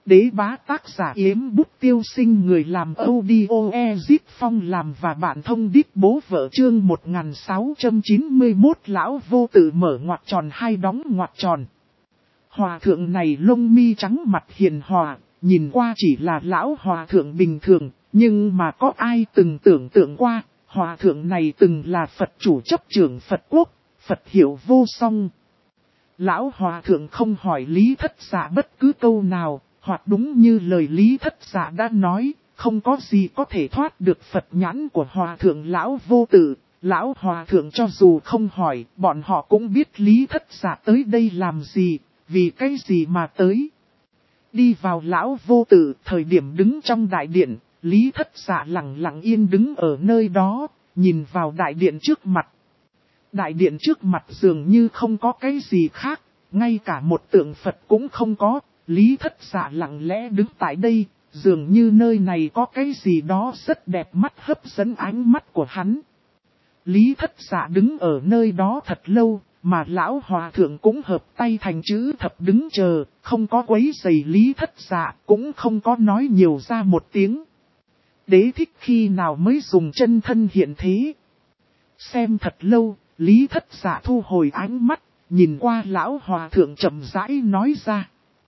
Đế bá tác giả Yếm Bút Tiêu Sinh, người làm audio Ezip Phong làm và bạn thông đít bố vợ. Chương 1691 lão vô tự mở ngoặc tròn hai đóng ngoặc tròn. Hòa thượng này lông mi trắng, mặt hiền hòa, nhìn qua chỉ là lão hòa thượng bình thường, nhưng mà có ai từng tưởng tượng qua, hòa thượng này từng là Phật chủ chấp trưởng Phật quốc, Phật hiệu vô song. Lão hòa thượng không hỏi Lý Thất Dạ bất cứ câu nào, hoặc đúng như lời Lý Thất Dạ đã nói, không có gì có thể thoát được Phật nhãn của hòa thượng lão vô tự. Lão hòa thượng cho dù không hỏi, bọn họ cũng biết Lý Thất Dạ tới đây làm gì, vì cái gì mà tới. Đi vào lão vô tự, thời điểm đứng trong đại điện, Lý Thất Dạ lặng lặng yên đứng ở nơi đó, nhìn vào đại điện trước mặt. Đại điện trước mặt dường như không có cái gì khác, ngay cả một tượng Phật cũng không có. Lý Thất Dạ lặng lẽ đứng tại đây, dường như nơi này có cái gì đó rất đẹp mắt hấp dẫn ánh mắt của hắn. Lý Thất Dạ đứng ở nơi đó thật lâu, mà lão hòa thượng cũng hợp tay thành chữ thập đứng chờ, không có quấy rầy Lý Thất Dạ, cũng không có nói nhiều ra một tiếng. Đế thích khi nào mới dùng chân thân hiện thế? Xem thật lâu, Lý Thất Dạ thu hồi ánh mắt, nhìn qua lão hòa thượng chậm rãi nói ra.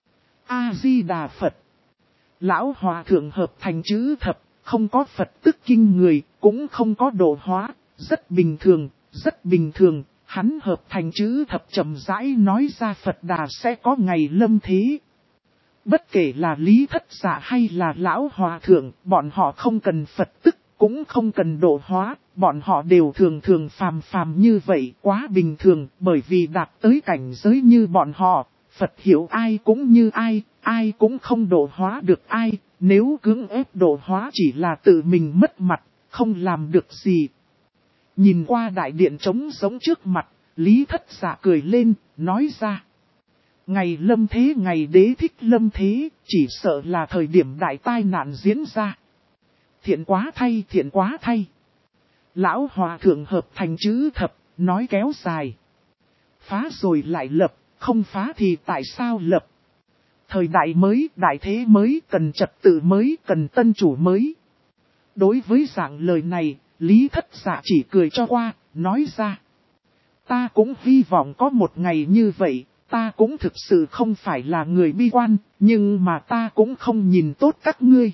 A-di-đà Phật. Lão hòa thượng hợp thành chữ thập, không có Phật tức kinh người, cũng không có độ hóa, rất bình thường, rất bình thường. Hắn hợp thành chữ thập chậm rãi nói ra Phật Đà sẽ có ngày lâm thế. Bất kể là Lý Thất Dạ hay là lão hòa thượng, bọn họ không cần Phật tức, cũng không cần độ hóa, bọn họ đều thường thường phàm phàm như vậy, quá bình thường, bởi vì đạt tới cảnh giới như bọn họ, Phật hiểu ai cũng như ai cũng không độ hóa được ai, nếu cưỡng ép độ hóa chỉ là tự mình mất mặt, không làm được gì. Nhìn qua đại điện trống giống trước mặt, Lý Thất Dạ cười lên, nói ra. Ngày lâm thế, ngày đế thích lâm thế, chỉ sợ là thời điểm đại tai nạn diễn ra. Thiện quá thay, thiện quá thay. Lão hòa thượng hợp thành chữ thập, nói kéo dài. Phá rồi lại lập, không phá thì tại sao lập? Thời đại mới, đại thế mới, cần trật tự mới, cần tân chủ mới. Đối với dạng lời này, Lý Thất Dạ chỉ cười cho qua, nói ra. Ta cũng hy vọng có một ngày như vậy, ta cũng thực sự không phải là người bi quan, nhưng mà ta cũng không nhìn tốt các ngươi.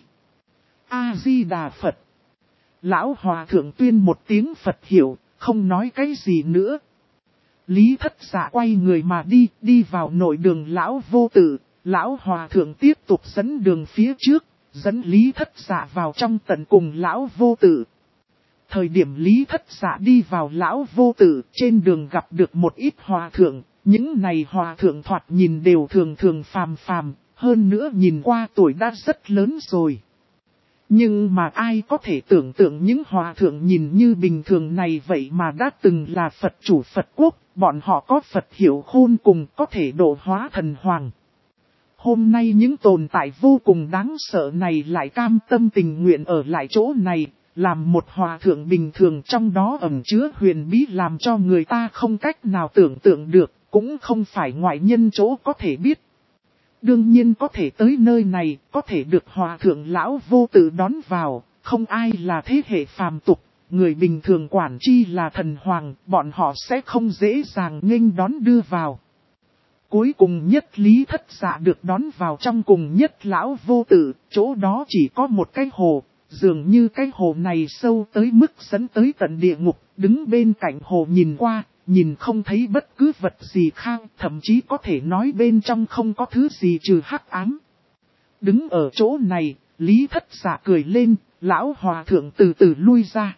A-di-đà Phật. Lão hòa thượng tuyên một tiếng Phật hiểu, không nói cái gì nữa. Lý Thất Dạ quay người mà đi vào nội đường lão vô tự, lão hòa thượng tiếp tục dẫn đường phía trước, dẫn Lý Thất Dạ vào trong tận cùng lão vô tự. Thời điểm Lý Thất Dạ đi vào lão vô tự, trên đường gặp được một ít hòa thượng, những này hòa thượng thoạt nhìn đều thường thường phàm phàm, hơn nữa nhìn qua tuổi đã rất lớn rồi. Nhưng mà ai có thể tưởng tượng những hòa thượng nhìn như bình thường này vậy mà đã từng là Phật chủ Phật quốc, bọn họ có Phật hiểu khôn cùng có thể độ hóa thần hoàng. Hôm nay những tồn tại vô cùng đáng sợ này lại cam tâm tình nguyện ở lại chỗ này, làm một hòa thượng bình thường, trong đó ẩn chứa huyền bí làm cho người ta không cách nào tưởng tượng được, cũng không phải ngoại nhân chỗ có thể biết. Đương nhiên có thể tới nơi này, có thể được hòa thượng lão vô tự đón vào, không ai là thế hệ phàm tục, người bình thường quản chi là thần hoàng, bọn họ sẽ không dễ dàng nghênh đón đưa vào. Cuối cùng nhất Lý Thất Dạ được đón vào trong cùng nhất lão vô tự, chỗ đó chỉ có một cái hồ, dường như cái hồ này sâu tới mức dẫn tới tận địa ngục, đứng bên cạnh hồ nhìn qua, nhìn không thấy bất cứ vật gì khác, thậm chí có thể nói bên trong không có thứ gì trừ hắc ám. Đứng ở chỗ này, Lý Thất Dạ cười lên, lão hòa thượng từ từ lui ra.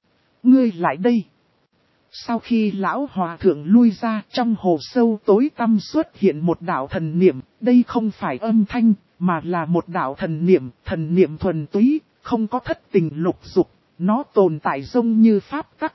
Ngươi lại đây. Sau khi lão hòa thượng lui ra, trong hồ sâu tối tăm xuất hiện một đạo thần niệm, đây không phải âm thanh, mà là một đạo thần niệm thuần túy, không có thất tình lục dục, nó tồn tại giống như pháp tắc.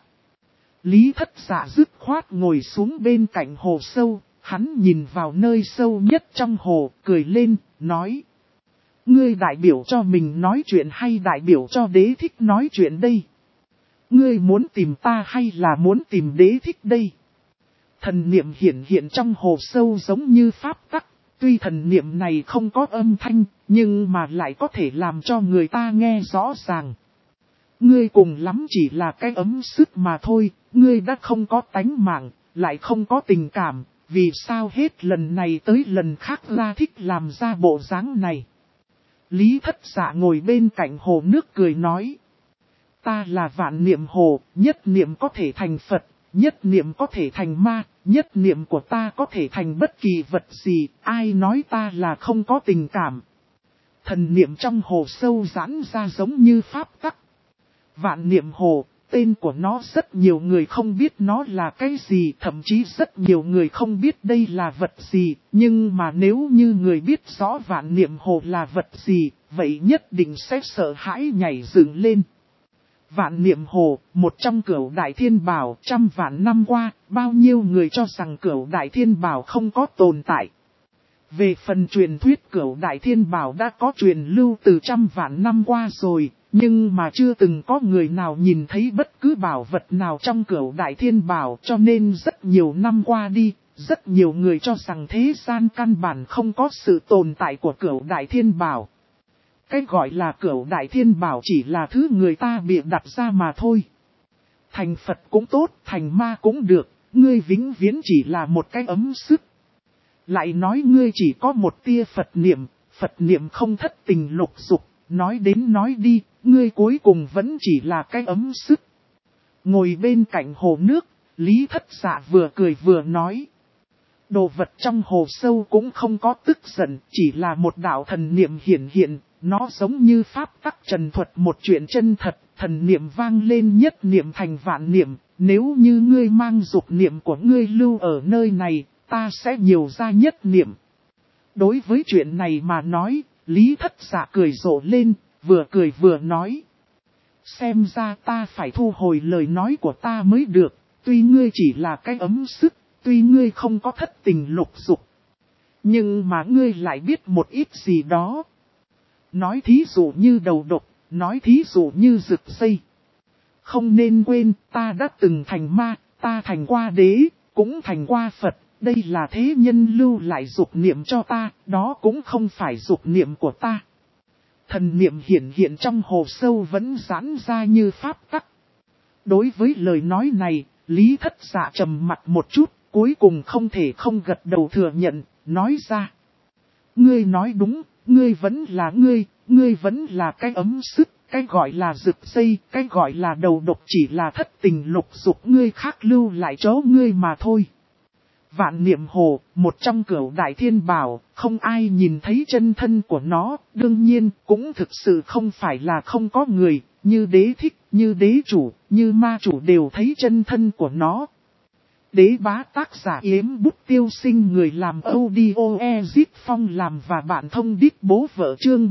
Lý Thất Dạ dứt khoát ngồi xuống bên cạnh hồ sâu, hắn nhìn vào nơi sâu nhất trong hồ, cười lên, nói. Ngươi đại biểu cho mình nói chuyện hay đại biểu cho đế thích nói chuyện đây? Ngươi muốn tìm ta hay là muốn tìm đế thích đây? Thần niệm hiện trong hồ sâu giống như pháp tắc, Tuy thần niệm này không có âm thanh, nhưng mà lại có thể làm cho người ta nghe rõ ràng. Ngươi cùng lắm chỉ là cái ấm sức mà thôi, ngươi đã không có tánh mạng, lại không có tình cảm, vì sao hết lần này tới lần khác ra thích làm ra bộ dáng này. Lý Thất Dạ ngồi bên cạnh hồ nước cười nói. Ta là vạn niệm hồ, nhất niệm có thể thành Phật, nhất niệm có thể thành ma, nhất niệm của ta có thể thành bất kỳ vật gì, ai nói ta là không có tình cảm. Thần niệm trong hồ sâu giãn ra giống như pháp tắc. Vạn niệm hồ, tên của nó rất nhiều người không biết nó là cái gì, thậm chí rất nhiều người không biết đây là vật gì, nhưng mà nếu như người biết rõ vạn niệm hồ là vật gì, vậy nhất định sẽ sợ hãi nhảy dựng lên. Vạn niệm hồ, một trong cửu đại thiên bảo, trăm vạn năm qua, bao nhiêu người cho rằng cửu đại thiên bảo không có tồn tại. Về phần truyền thuyết cửu đại thiên bảo đã có truyền lưu từ trăm vạn năm qua rồi, nhưng mà chưa từng có người nào nhìn thấy bất cứ bảo vật nào trong cửu đại thiên bảo, cho nên rất nhiều năm qua đi, rất nhiều người cho rằng thế gian căn bản không có sự tồn tại của cửu đại thiên bảo. Cái gọi là cửu đại thiên bảo chỉ là thứ người ta bịa đặt ra mà thôi. Thành Phật cũng tốt, thành ma cũng được, ngươi vĩnh viễn chỉ là một cái ấm sức. Lại nói ngươi chỉ có một tia Phật niệm không thất tình lục dục, nói đến nói đi, ngươi cuối cùng vẫn chỉ là cái ấm sức. Ngồi bên cạnh hồ nước, Lý Thất Dạ vừa cười vừa nói. Đồ vật trong hồ sâu cũng không có tức giận, chỉ là một đạo thần niệm hiển hiện, nó giống như pháp tắc trần thuật một chuyện chân thật, thần niệm vang lên nhất niệm thành vạn niệm, nếu như ngươi mang dục niệm của ngươi lưu ở nơi này, ta sẽ nhiều ra nhất niệm. Đối với chuyện này mà nói, Lý Thất Dạ cười rộ lên, vừa cười vừa nói. Xem ra ta phải thu hồi lời nói của ta mới được, tuy ngươi chỉ là cái ấm sức, tuy ngươi không có thất tình lục dục. Nhưng mà ngươi lại biết một ít gì đó. Nói thí dụ như đầu độc, nói thí dụ như rực dây. Không nên quên, ta đã từng thành ma, ta thành qua đế, cũng thành qua Phật. Đây là thế nhân lưu lại dục niệm cho ta, đó cũng không phải dục niệm của ta. Thần niệm hiển hiện trong hồ sâu vẫn giãn ra như pháp tắc. Đối với lời nói này, Lý Thất Dạ trầm mặt một chút, cuối cùng không thể không gật đầu thừa nhận, nói ra. Ngươi nói đúng, ngươi vẫn là ngươi vẫn là cái ấm sức, cái gọi là rực dây, cái gọi là đầu độc chỉ là thất tình lục dục ngươi khác lưu lại chỗ ngươi mà thôi. Vạn niệm hồ, một trong cửu đại thiên bảo, không ai nhìn thấy chân thân của nó, đương nhiên cũng thực sự không phải là không có người, như đế thích, như đế chủ, như ma chủ đều thấy chân thân của nó. Đế bá tác giả Yếm Bút Tiêu Sinh, người làm audio Ezit Phong làm và bạn thông đít bố vợ chương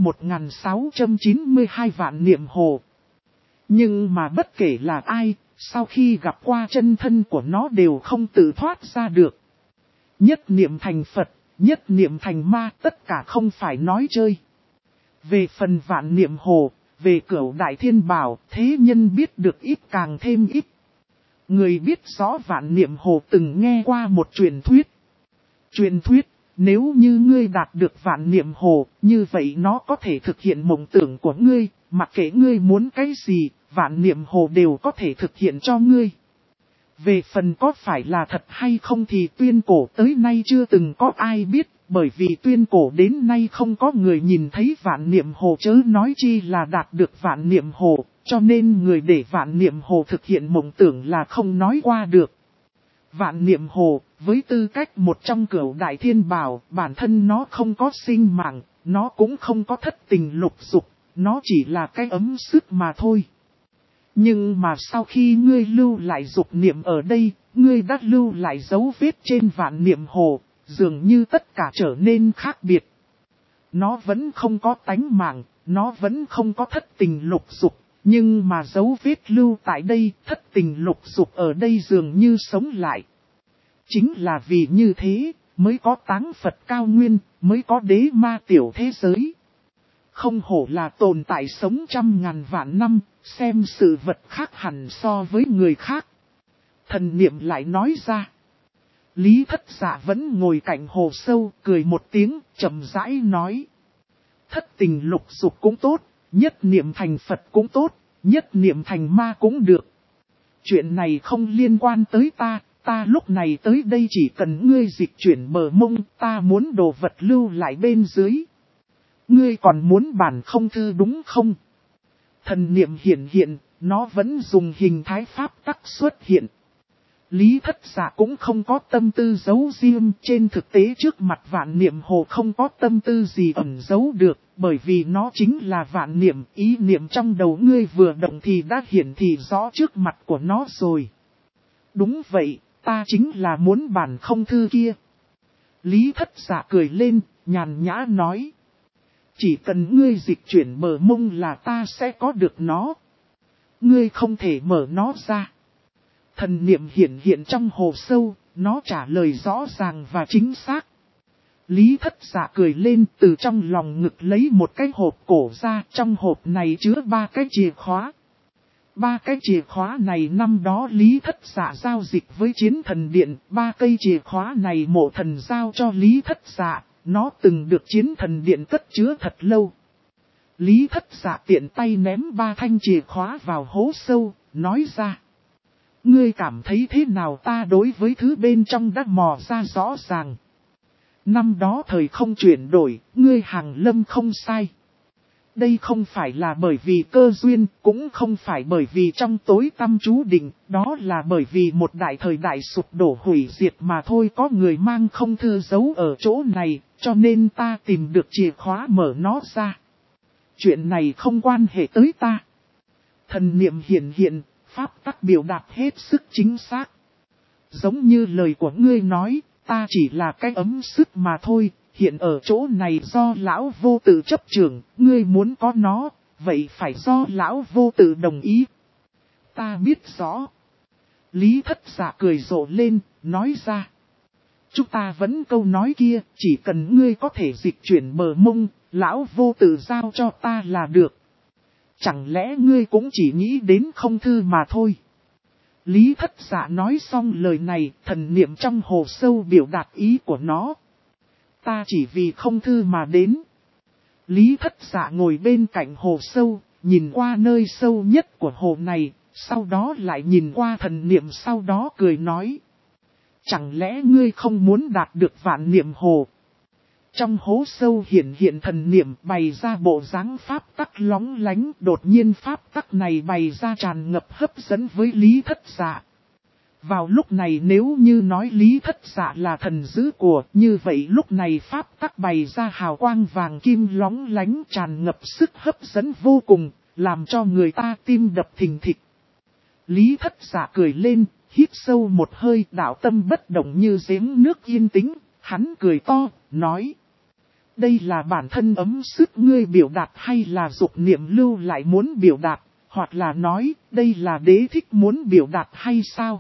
1692 vạn niệm hồ. Nhưng mà bất kể là ai, sau khi gặp qua chân thân của nó đều không tự thoát ra được. Nhất niệm thành Phật, nhất niệm thành ma, tất cả không phải nói chơi. Về phần vạn niệm hồ, về cửu đại thiên bảo, thế nhân biết được ít càng thêm ít. Người biết rõ vạn niệm hồ từng nghe qua một truyền thuyết. Truyền thuyết, nếu như ngươi đạt được vạn niệm hồ, như vậy nó có thể thực hiện mộng tưởng của ngươi, mặc kệ ngươi muốn cái gì, vạn niệm hồ đều có thể thực hiện cho ngươi. Về phần có phải là thật hay không thì tuyên cổ tới nay chưa từng có ai biết, bởi vì tuyên cổ đến nay không có người nhìn thấy vạn niệm hồ chớ nói chi là đạt được vạn niệm hồ, cho nên người để vạn niệm hồ thực hiện mộng tưởng là không nói qua được. Vạn niệm hồ, với tư cách một trong cửu đại thiên bảo, bản thân nó không có sinh mạng, nó cũng không có thất tình lục dục, nó chỉ là cái ấm sức mà thôi. Nhưng mà sau khi ngươi lưu lại dục niệm ở đây, ngươi đã lưu lại dấu vết trên vạn niệm hồ, dường như tất cả trở nên khác biệt. Nó vẫn không có tánh mạng, nó vẫn không có thất tình lục dục, nhưng mà dấu vết lưu tại đây, thất tình lục dục ở đây dường như sống lại. Chính là vì như thế, mới có táng Phật cao nguyên, mới có đế ma tiểu thế giới. Không hổ là tồn tại sống trăm ngàn vạn năm, xem sự vật khác hẳn so với người khác. Thần niệm lại nói ra. Lý Thất Dạ vẫn ngồi cạnh hồ sâu, cười một tiếng, chậm rãi nói. Thất tình lục dục cũng tốt, nhất niệm thành Phật cũng tốt, nhất niệm thành ma cũng được. Chuyện này không liên quan tới ta lúc này tới đây chỉ cần ngươi dịch chuyển bờ mông, ta muốn đồ vật lưu lại bên dưới. Ngươi còn muốn bản không thư đúng không? Thần niệm hiện hiện, nó vẫn dùng hình thái pháp tắc xuất hiện. Lý Thất Dạ cũng không có tâm tư giấu riêng, trên thực tế trước mặt vạn niệm hồ không có tâm tư gì ẩn giấu được, bởi vì nó chính là vạn niệm, ý niệm trong đầu ngươi vừa động thì đã hiển thị rõ trước mặt của nó rồi. Đúng vậy, ta chính là muốn bản không thư kia. Lý Thất Dạ cười lên, nhàn nhã nói. Chỉ cần ngươi dịch chuyển bờ mông là ta sẽ có được nó. Ngươi không thể mở nó ra. Thần niệm hiện hiện trong hồ sâu, nó trả lời rõ ràng và chính xác. Lý Thất Dạ cười lên, từ trong lòng ngực lấy một cái hộp cổ ra, trong hộp này chứa 3 cái chìa khóa. 3 cái chìa khóa này năm đó Lý Thất Dạ giao dịch với Chiến Thần Điện, 3 cây chìa khóa này Mộ Thần giao cho Lý Thất Dạ, nó từng được Chiến Thần Điện cất chứa thật lâu. Lý Thất Dạ tiện tay ném 3 thanh chìa khóa vào hố sâu, nói ra. Ngươi cảm thấy thế nào, ta đối với thứ bên trong đã mò ra rõ ràng. Năm đó thời không chuyển đổi, ngươi Hàng Lâm không sai. Đây không phải là bởi vì cơ duyên, cũng không phải bởi vì trong tối tăm chú định, đó là bởi vì một đại thời đại sụp đổ hủy diệt mà thôi, có người mang không thư giấu ở chỗ này, cho nên ta tìm được chìa khóa mở nó ra. Chuyện này không quan hệ tới ta. Thần niệm hiện hiện, pháp tắc biểu đạt hết sức chính xác. Giống như lời của ngươi nói, ta chỉ là cái ấm sức mà thôi, hiện ở chỗ này do lão vô tự chấp trưởng, ngươi muốn có nó, vậy phải do lão vô tự đồng ý. Ta biết rõ. Lý Thất Dạ cười rộ lên, nói ra. Chúng ta vẫn câu nói kia, chỉ cần ngươi có thể dịch chuyển bờ mông, lão vô tự giao cho ta là được. Chẳng lẽ ngươi cũng chỉ nghĩ đến không thư mà thôi. Lý Thất Dạ nói xong lời này, thần niệm trong hồ sâu biểu đạt ý của nó. Ta chỉ vì không thư mà đến. Lý Thất Dạ ngồi bên cạnh hồ sâu, nhìn qua nơi sâu nhất của hồ này, sau đó lại nhìn qua thần niệm, sau đó cười nói. Chẳng lẽ ngươi không muốn đạt được vạn niệm hồ? Trong hố sâu hiện hiện thần niệm bày ra bộ dáng pháp tắc lóng lánh, đột nhiên pháp tắc này bày ra tràn ngập hấp dẫn với Lý Thất Dạ. Vào lúc này nếu như nói Lý Thất Dạ là thần dữ của, như vậy lúc này pháp tắc bày ra hào quang vàng kim lóng lánh tràn ngập sức hấp dẫn vô cùng, làm cho người ta tim đập thình thịch. Lý Thất Dạ cười lên, hít sâu một hơi, đạo tâm bất động như giếng nước yên tĩnh, hắn cười to, nói. Đây là bản thân ấm sức ngươi biểu đạt hay là dục niệm lưu lại muốn biểu đạt, hoặc là nói, đây là đế thích muốn biểu đạt hay sao?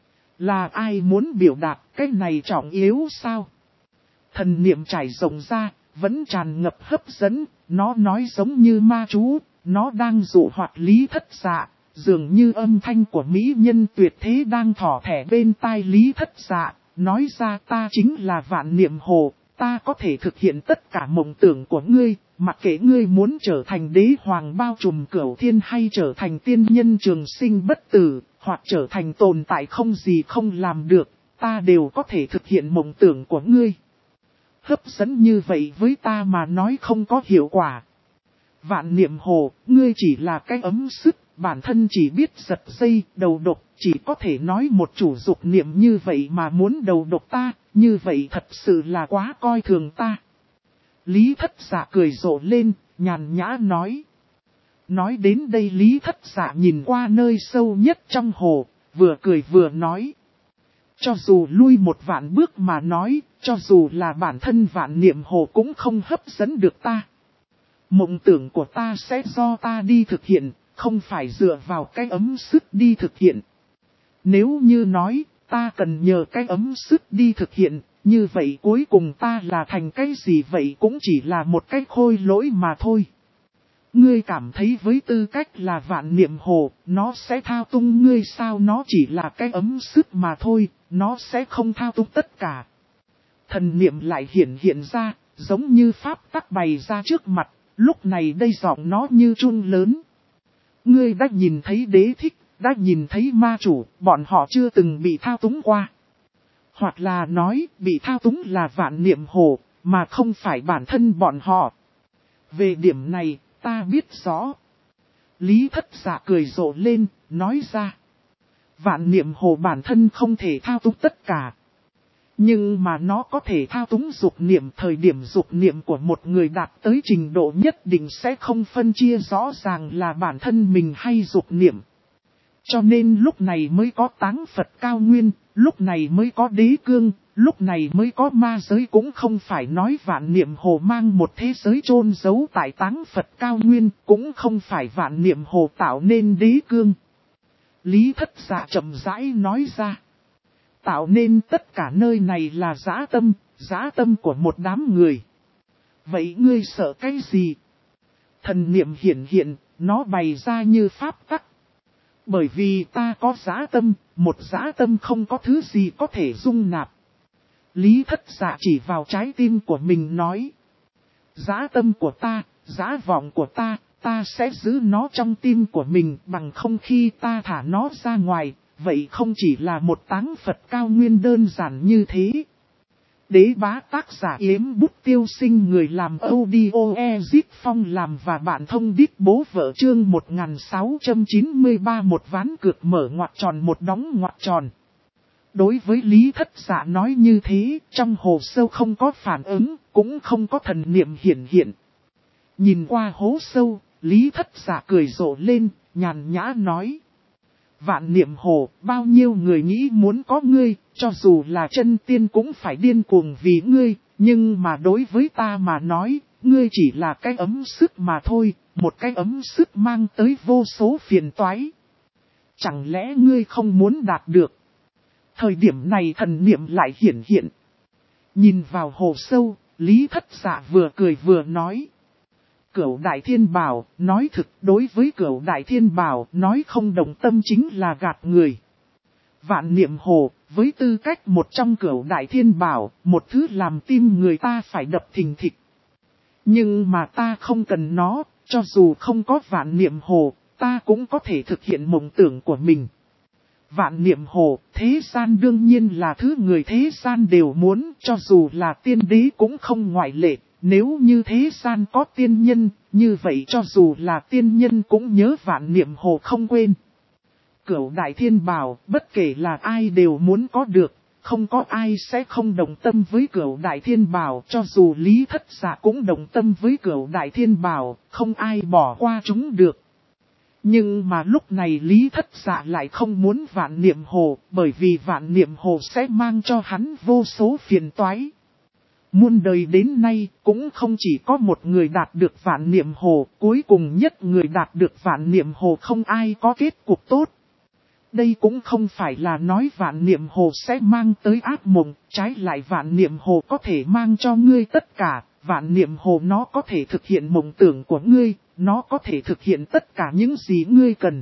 Là ai muốn biểu đạt, cái này trọng yếu sao? Thần niệm trải rộng ra, vẫn tràn ngập hấp dẫn, nó nói giống như ma chú, nó đang dụ hoạt Lý Thất Dạ, dường như âm thanh của mỹ nhân tuyệt thế đang thỏ thẻ bên tai Lý Thất Dạ, nói ra ta chính là vạn niệm hồ. Ta có thể thực hiện tất cả mộng tưởng của ngươi, mặc kệ ngươi muốn trở thành đế hoàng bao trùm cửu thiên hay trở thành tiên nhân trường sinh bất tử, hoặc trở thành tồn tại không gì không làm được, ta đều có thể thực hiện mộng tưởng của ngươi. Hấp dẫn như vậy với ta mà nói không có hiệu quả. Vạn niệm hồ, ngươi chỉ là cái ấm sức, bản thân chỉ biết giật dây, đầu độc, chỉ có thể nói một chủ dục niệm như vậy mà muốn đầu độc ta, như vậy thật sự là quá coi thường ta. Lý Thất Dạ cười rộ lên, nhàn nhã nói. Nói đến đây Lý Thất Dạ nhìn qua nơi sâu nhất trong hồ, vừa cười vừa nói. Cho dù lui một vạn bước mà nói, cho dù là bản thân vạn niệm hồ cũng không hấp dẫn được ta. Mộng tưởng của ta sẽ do ta đi thực hiện, không phải dựa vào cái ấm sức đi thực hiện. Nếu như nói, ta cần nhờ cái ấm sức đi thực hiện, như vậy cuối cùng ta là thành cái gì vậy cũng chỉ là một cái khôi lỗi mà thôi. Ngươi cảm thấy với tư cách là vạn niệm hồ, nó sẽ thao túng ngươi sao? Nó chỉ là cái ấm sức mà thôi, nó sẽ không thao túng tất cả. Thần niệm lại hiện ra, giống như pháp tắc bày ra trước mặt, lúc này đây giọng nó như chuông lớn. Ngươi đã nhìn thấy đế thích, đã nhìn thấy ma chủ, bọn họ chưa từng bị thao túng qua. Hoặc là nói, bị thao túng là vạn niệm hồ, mà không phải bản thân bọn họ. Về điểm này, ta biết rõ. Lý Thất Dạ cười rộ lên, nói ra. Vạn niệm hồ bản thân không thể thao túng tất cả. Nhưng mà nó có thể thao túng dục niệm. Thời điểm dục niệm của một người đạt tới trình độ nhất định sẽ không phân chia rõ ràng là bản thân mình hay dục niệm. Cho nên lúc này mới có Táng Phật Cao Nguyên, lúc này mới có Đế Cương, lúc này mới có ma giới. Cũng không phải nói vạn niệm hồ mang một thế giới chôn giấu tại Táng Phật Cao Nguyên, cũng không phải vạn niệm hồ tạo nên Đế Cương. Lý Thất Dạ chậm rãi nói ra. Tạo nên tất cả nơi này là dã tâm của một đám người. Vậy ngươi sợ cái gì? Thần niệm hiện, nó bày ra như pháp tắc. Bởi vì ta có dã tâm, một dã tâm không có thứ gì có thể dung nạp. Lý Thất Dạ chỉ vào trái tim của mình nói. Dã tâm của ta, dã vọng của ta sẽ giữ nó trong tim của mình, bằng không khi ta thả nó ra ngoài, vậy không chỉ là một Táng Phật Cao Nguyên đơn giản như thế. Đế Bá tác giả Yếm Bút Tiêu Sinh, người làm audio Ezit Phong làm và bạn thông đít bố vợ, chương 1693. Một ván cược mở ngoặc tròn, một đóng ngoặc tròn. Đối với Lý Thất Dạ nói như thế, trong hồ sâu không có phản ứng, cũng không có thần niệm hiện. Nhìn qua hố sâu, Lý Thất Dạ cười rộ lên, nhàn nhã nói. Vạn niệm hồ, bao nhiêu người nghĩ muốn có ngươi, cho dù là chân tiên cũng phải điên cuồng vì ngươi, nhưng mà đối với ta mà nói, ngươi chỉ là cái ấm sức mà thôi, một cái ấm sức mang tới vô số phiền toái. Chẳng lẽ ngươi không muốn đạt được? Thời điểm này thần niệm lại hiện. Nhìn vào hồ sâu, Lý Thất Dạ vừa cười vừa nói. Cửu Đại Thiên Bảo, nói thực, đối với Cửu Đại Thiên Bảo, nói không đồng tâm chính là gạt người. Vạn niệm hồ, với tư cách một trong Cửu Đại Thiên Bảo, một thứ làm tim người ta phải đập thình thịch. Nhưng mà ta không cần nó, cho dù không có vạn niệm hồ, ta cũng có thể thực hiện mộng tưởng của mình. Vạn niệm hồ, thế gian đương nhiên là thứ người thế gian đều muốn, cho dù là tiên đế cũng không ngoại lệ. Nếu như thế gian có tiên nhân, như vậy cho dù là tiên nhân cũng nhớ vạn niệm hồ không quên. Cửu Đại Thiên Bảo, bất kể là ai đều muốn có được, không có ai sẽ không đồng tâm với Cửu Đại Thiên Bảo, cho dù Lý Thất Dạ cũng đồng tâm với Cửu Đại Thiên Bảo, không ai bỏ qua chúng được. Nhưng mà lúc này Lý Thất Dạ lại không muốn vạn niệm hồ, bởi vì vạn niệm hồ sẽ mang cho hắn vô số phiền toái. Muôn đời đến nay cũng không chỉ có một người đạt được vạn niệm hồ, cuối cùng nhất người đạt được vạn niệm hồ không ai có kết cục tốt. Đây cũng không phải là nói vạn niệm hồ sẽ mang tới ác mộng, trái lại vạn niệm hồ có thể mang cho ngươi tất cả, vạn niệm hồ nó có thể thực hiện mộng tưởng của ngươi, nó có thể thực hiện tất cả những gì ngươi cần.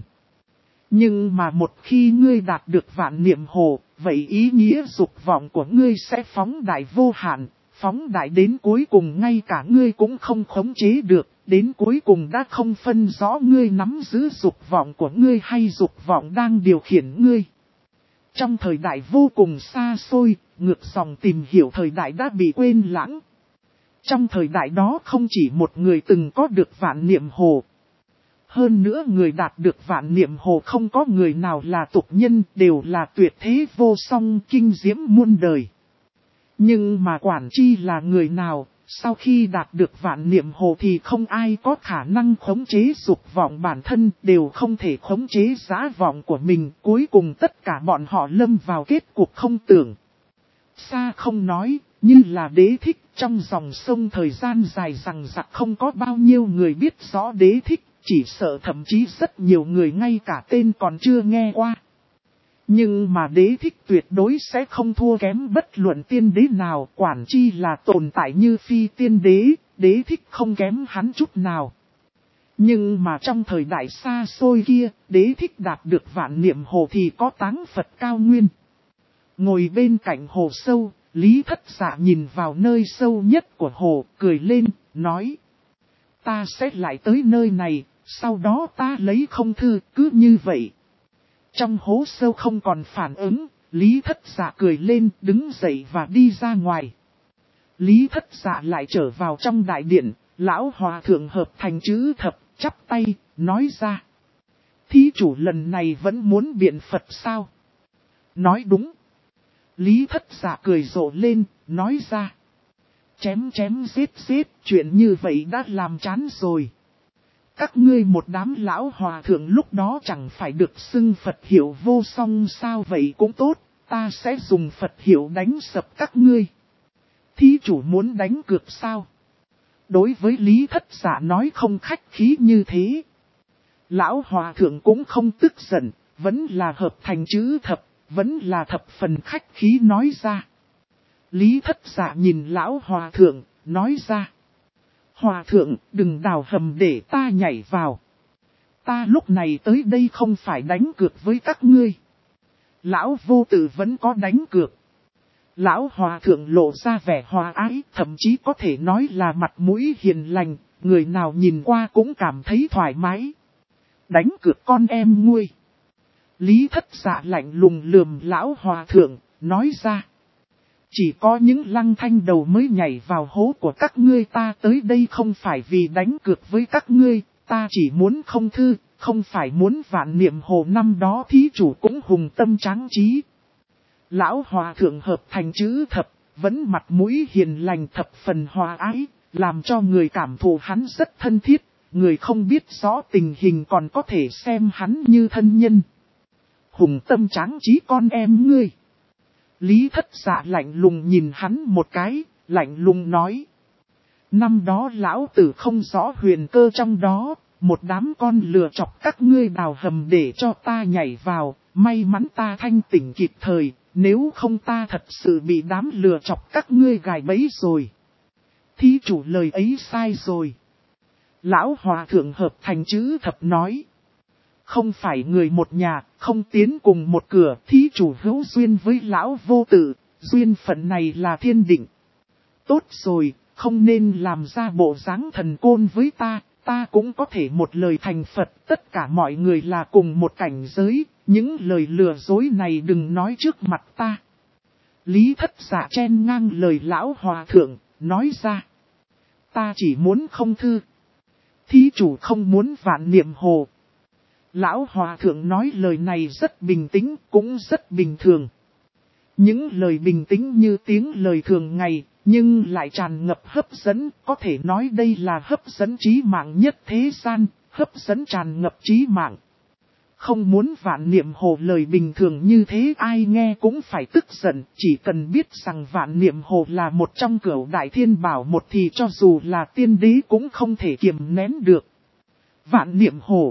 Nhưng mà một khi ngươi đạt được vạn niệm hồ, vậy ý nghĩa dục vọng của ngươi sẽ phóng đại vô hạn. Phóng đại đến cuối cùng ngay cả ngươi cũng không khống chế được, đến cuối cùng đã không phân rõ ngươi nắm giữ dục vọng của ngươi hay dục vọng đang điều khiển ngươi. Trong thời đại vô cùng xa xôi, ngược dòng tìm hiểu thời đại đã bị quên lãng. Trong thời đại đó không chỉ một người từng có được vạn niệm hồ. Hơn nữa người đạt được vạn niệm hồ không có người nào là tục nhân, đều là tuyệt thế vô song kinh diễm muôn đời. Nhưng mà quản chi là người nào, sau khi đạt được vạn niệm hồ thì không ai có khả năng khống chế dục vọng bản thân, đều không thể khống chế dã vọng của mình, cuối cùng tất cả bọn họ lâm vào kết cục không tưởng. Xa không nói, như là đế thích, trong dòng sông thời gian dài rằng rặc không có bao nhiêu người biết rõ đế thích, chỉ sợ thậm chí rất nhiều người ngay cả tên còn chưa nghe qua. Nhưng mà đế thích tuyệt đối sẽ không thua kém bất luận tiên đế nào, quản chi là tồn tại như phi tiên đế, đế thích không kém hắn chút nào. Nhưng mà trong thời đại xa xôi kia, đế thích đạt được vạn niệm hồ thì có táng Phật cao nguyên. Ngồi bên cạnh hồ sâu, Lý Thất Dạ nhìn vào nơi sâu nhất của hồ, cười lên, nói. Ta sẽ lại tới nơi này, sau đó ta lấy không thư, cứ như vậy. Trong hố sâu không còn phản ứng, Lý Thất Dạ cười lên, đứng dậy và đi ra ngoài. Lý Thất Dạ lại trở vào trong đại điện, lão hòa thượng hợp thành chữ thập, chắp tay, nói ra. Thí chủ lần này vẫn muốn biện Phật sao? Nói đúng. Lý Thất Dạ cười rộ lên, nói ra. Chém giết, chuyện như vậy đã làm chán rồi. Các ngươi một đám lão hòa thượng lúc đó chẳng phải được xưng Phật hiệu vô song sao vậy cũng tốt, ta sẽ dùng Phật hiệu đánh sập các ngươi. Thí chủ muốn đánh cược sao? Đối với Lý Thất Dạ nói không khách khí như thế. Lão hòa thượng cũng không tức giận, vẫn là hợp thành chữ thập, vẫn là thập phần khách khí nói ra. Lý Thất Dạ nhìn lão hòa thượng, nói ra. Hòa thượng, đừng đào hầm để ta nhảy vào. Ta lúc này tới đây không phải đánh cược với các ngươi. Lão vô tử vẫn có đánh cược. Lão hòa thượng lộ ra vẻ hòa ái, thậm chí có thể nói là mặt mũi hiền lành, người nào nhìn qua cũng cảm thấy thoải mái. Đánh cược con em nguôi. Lý Thất Dạ lạnh lùng lườm lão hòa thượng, nói ra. Chỉ có những lăng thanh đầu mới nhảy vào hố của các ngươi, ta tới đây không phải vì đánh cược với các ngươi, ta chỉ muốn không thư, không phải muốn vạn niệm hồ năm đó thí chủ cũng hùng tâm tráng trí. Lão hòa thượng hợp thành chữ thập, vẫn mặt mũi hiền lành thập phần hòa ái, làm cho người cảm thụ hắn rất thân thiết, người không biết rõ tình hình còn có thể xem hắn như thân nhân. Hùng tâm tráng trí con em ngươi. Lý Thất Dạ lạnh lùng nhìn hắn một cái, lạnh lùng nói. Năm đó lão tử không rõ huyền cơ trong đó, một đám con lừa chọc các ngươi đào hầm để cho ta nhảy vào, may mắn ta thanh tỉnh kịp thời, nếu không ta thật sự bị đám lừa chọc các ngươi gài bẫy rồi. Thí chủ lời ấy sai rồi. Lão hòa thượng hợp thành chữ thập nói. Không phải người một nhà, không tiến cùng một cửa, thí chủ hữu duyên với lão vô tử, duyên phận này là thiên định. Tốt rồi, không nên làm ra bộ dáng thần côn với ta cũng có thể một lời thành Phật, tất cả mọi người là cùng một cảnh giới, những lời lừa dối này đừng nói trước mặt ta. Lý Thất Dạ chen ngang lời lão hòa thượng, nói ra. Ta chỉ muốn không thư. Thí chủ không muốn vạn niệm hồ. Lão hòa thượng nói lời này rất bình tĩnh, cũng rất bình thường. Những lời bình tĩnh như tiếng lời thường ngày, nhưng lại tràn ngập hấp dẫn, có thể nói đây là hấp dẫn trí mạng nhất thế gian, hấp dẫn tràn ngập trí mạng. Không muốn vạn niệm hồ lời bình thường như thế ai nghe cũng phải tức giận, chỉ cần biết rằng vạn niệm hồ là một trong cửu đại thiên bảo một thì cho dù là tiên đế cũng không thể kiềm nén được. Vạn niệm hồ.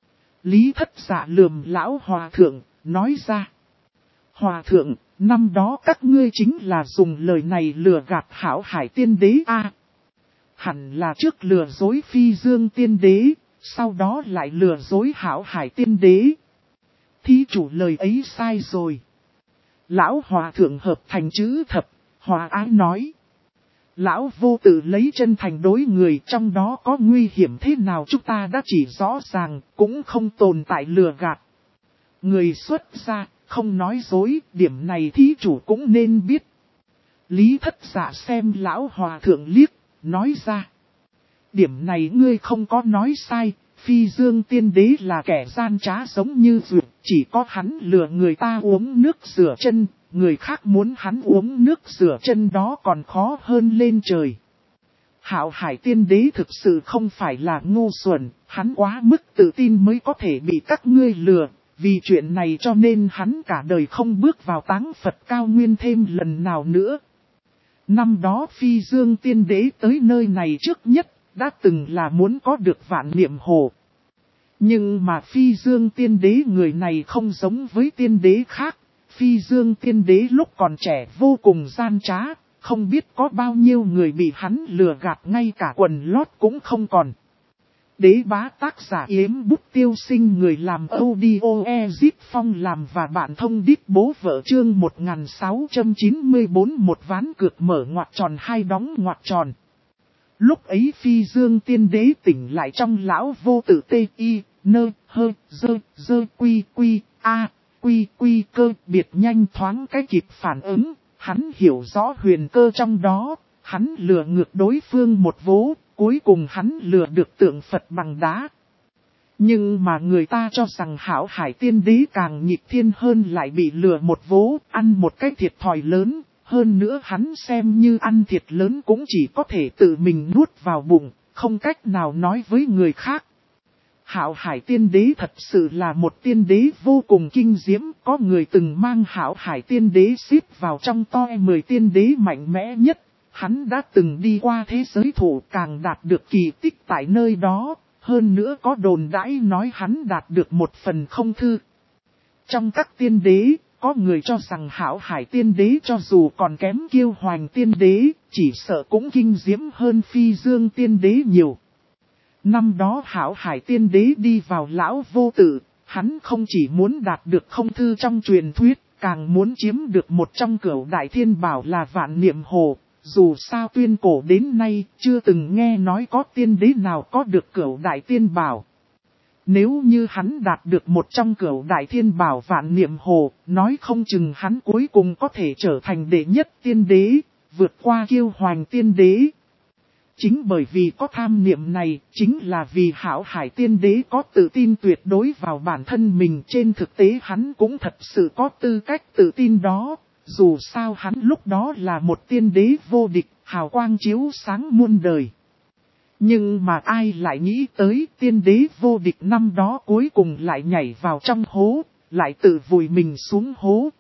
Lý Thất Dạ lườm lão hòa thượng, nói ra. Hòa thượng, năm đó các ngươi chính là dùng lời này lừa gạt hảo hải tiên đế a. Hẳn là trước lừa dối phi dương tiên đế, sau đó lại lừa dối hảo hải tiên đế. Thí chủ lời ấy sai rồi. Lão hòa thượng hợp thành chữ thập, hòa ái nói. Lão vô tử lấy chân thành đối người, trong đó có nguy hiểm thế nào chúng ta đã chỉ rõ ràng, cũng không tồn tại lừa gạt. Người xuất gia, không nói dối, điểm này thí chủ cũng nên biết. Lý Thất Dạ xem lão hòa thượng liếc, nói ra. Điểm này ngươi không có nói sai, phi dương tiên đế là kẻ gian trá giống như dược, chỉ có hắn lừa người ta uống nước rửa chân, người khác muốn hắn uống nước rửa chân đó còn khó hơn lên trời. Hạo hải tiên đế thực sự không phải là ngu xuẩn, hắn quá mức tự tin mới có thể bị các ngươi lừa, vì chuyện này cho nên hắn cả đời không bước vào táng Phật cao nguyên thêm lần nào nữa. Năm đó phi dương tiên đế tới nơi này trước nhất, đã từng là muốn có được vạn niệm hồ. Nhưng mà phi dương tiên đế người này không giống với tiên đế khác. Phi dương tiên đế lúc còn trẻ vô cùng gian trá, không biết có bao nhiêu người bị hắn lừa gạt ngay cả quần lót cũng không còn. Đế bá tác giả Yếm Bút Tiêu Sinh, người làm audio Ezip Phong làm và bạn thông đít bố vợ. Chương 1694, một ván cược mở ngoặc tròn hai đóng ngoặc tròn. Lúc ấy Phi Dương Tiên Đế tỉnh lại trong lão vô tự tê y, nơ, hơ, dơ, quy, quy cơ biệt nhanh thoáng cái kịp phản ứng, hắn hiểu rõ huyền cơ trong đó, hắn lừa ngược đối phương một vố, cuối cùng hắn lừa được tượng Phật bằng đá. Nhưng mà người ta cho rằng Hảo Hải Tiên Đế càng nghịch thiên hơn, lại bị lừa một vố, ăn một cái thiệt thòi lớn, hơn nữa hắn xem như ăn thiệt lớn cũng chỉ có thể tự mình nuốt vào bụng, không cách nào nói với người khác. Hảo Hải Tiên Đế thật sự là một tiên đế vô cùng kinh diễm, có người từng mang Hảo Hải Tiên Đế xếp vào trong top 10 tiên đế mạnh mẽ nhất. Hắn đã từng đi qua thế giới thụ, càng đạt được kỳ tích tại nơi đó, hơn nữa có đồn đãi nói hắn đạt được một phần không thư. Trong các tiên đế, có người cho rằng Hảo Hải Tiên Đế cho dù còn kém Kiêu Hoành Tiên Đế, chỉ sợ cũng kinh diễm hơn Phi Dương Tiên Đế nhiều. Năm đó Hảo Hải Tiên Đế đi vào lão vô tự, hắn không chỉ muốn đạt được không thư trong truyền thuyết, càng muốn chiếm được một trong cửu đại thiên bảo là Vạn Niệm Hồ. Dù sao tuyên cổ đến nay, chưa từng nghe nói có tiên đế nào có được cửu đại tiên bảo. Nếu như hắn đạt được một trong cửu đại thiên bảo Vạn Niệm Hồ, nói không chừng hắn cuối cùng có thể trở thành đệ nhất tiên đế, vượt qua Kiêu Hoành Tiên Đế. Chính bởi vì có tham niệm này, chính là vì Hảo Hải Tiên Đế có tự tin tuyệt đối vào bản thân mình. Trên thực tế hắn cũng thật sự có tư cách tự tin đó. Dù sao hắn lúc đó là một tiên đế vô địch, hào quang chiếu sáng muôn đời. Nhưng mà ai lại nghĩ tới tiên đế vô địch năm đó cuối cùng lại nhảy vào trong hố, lại tự vùi mình xuống hố.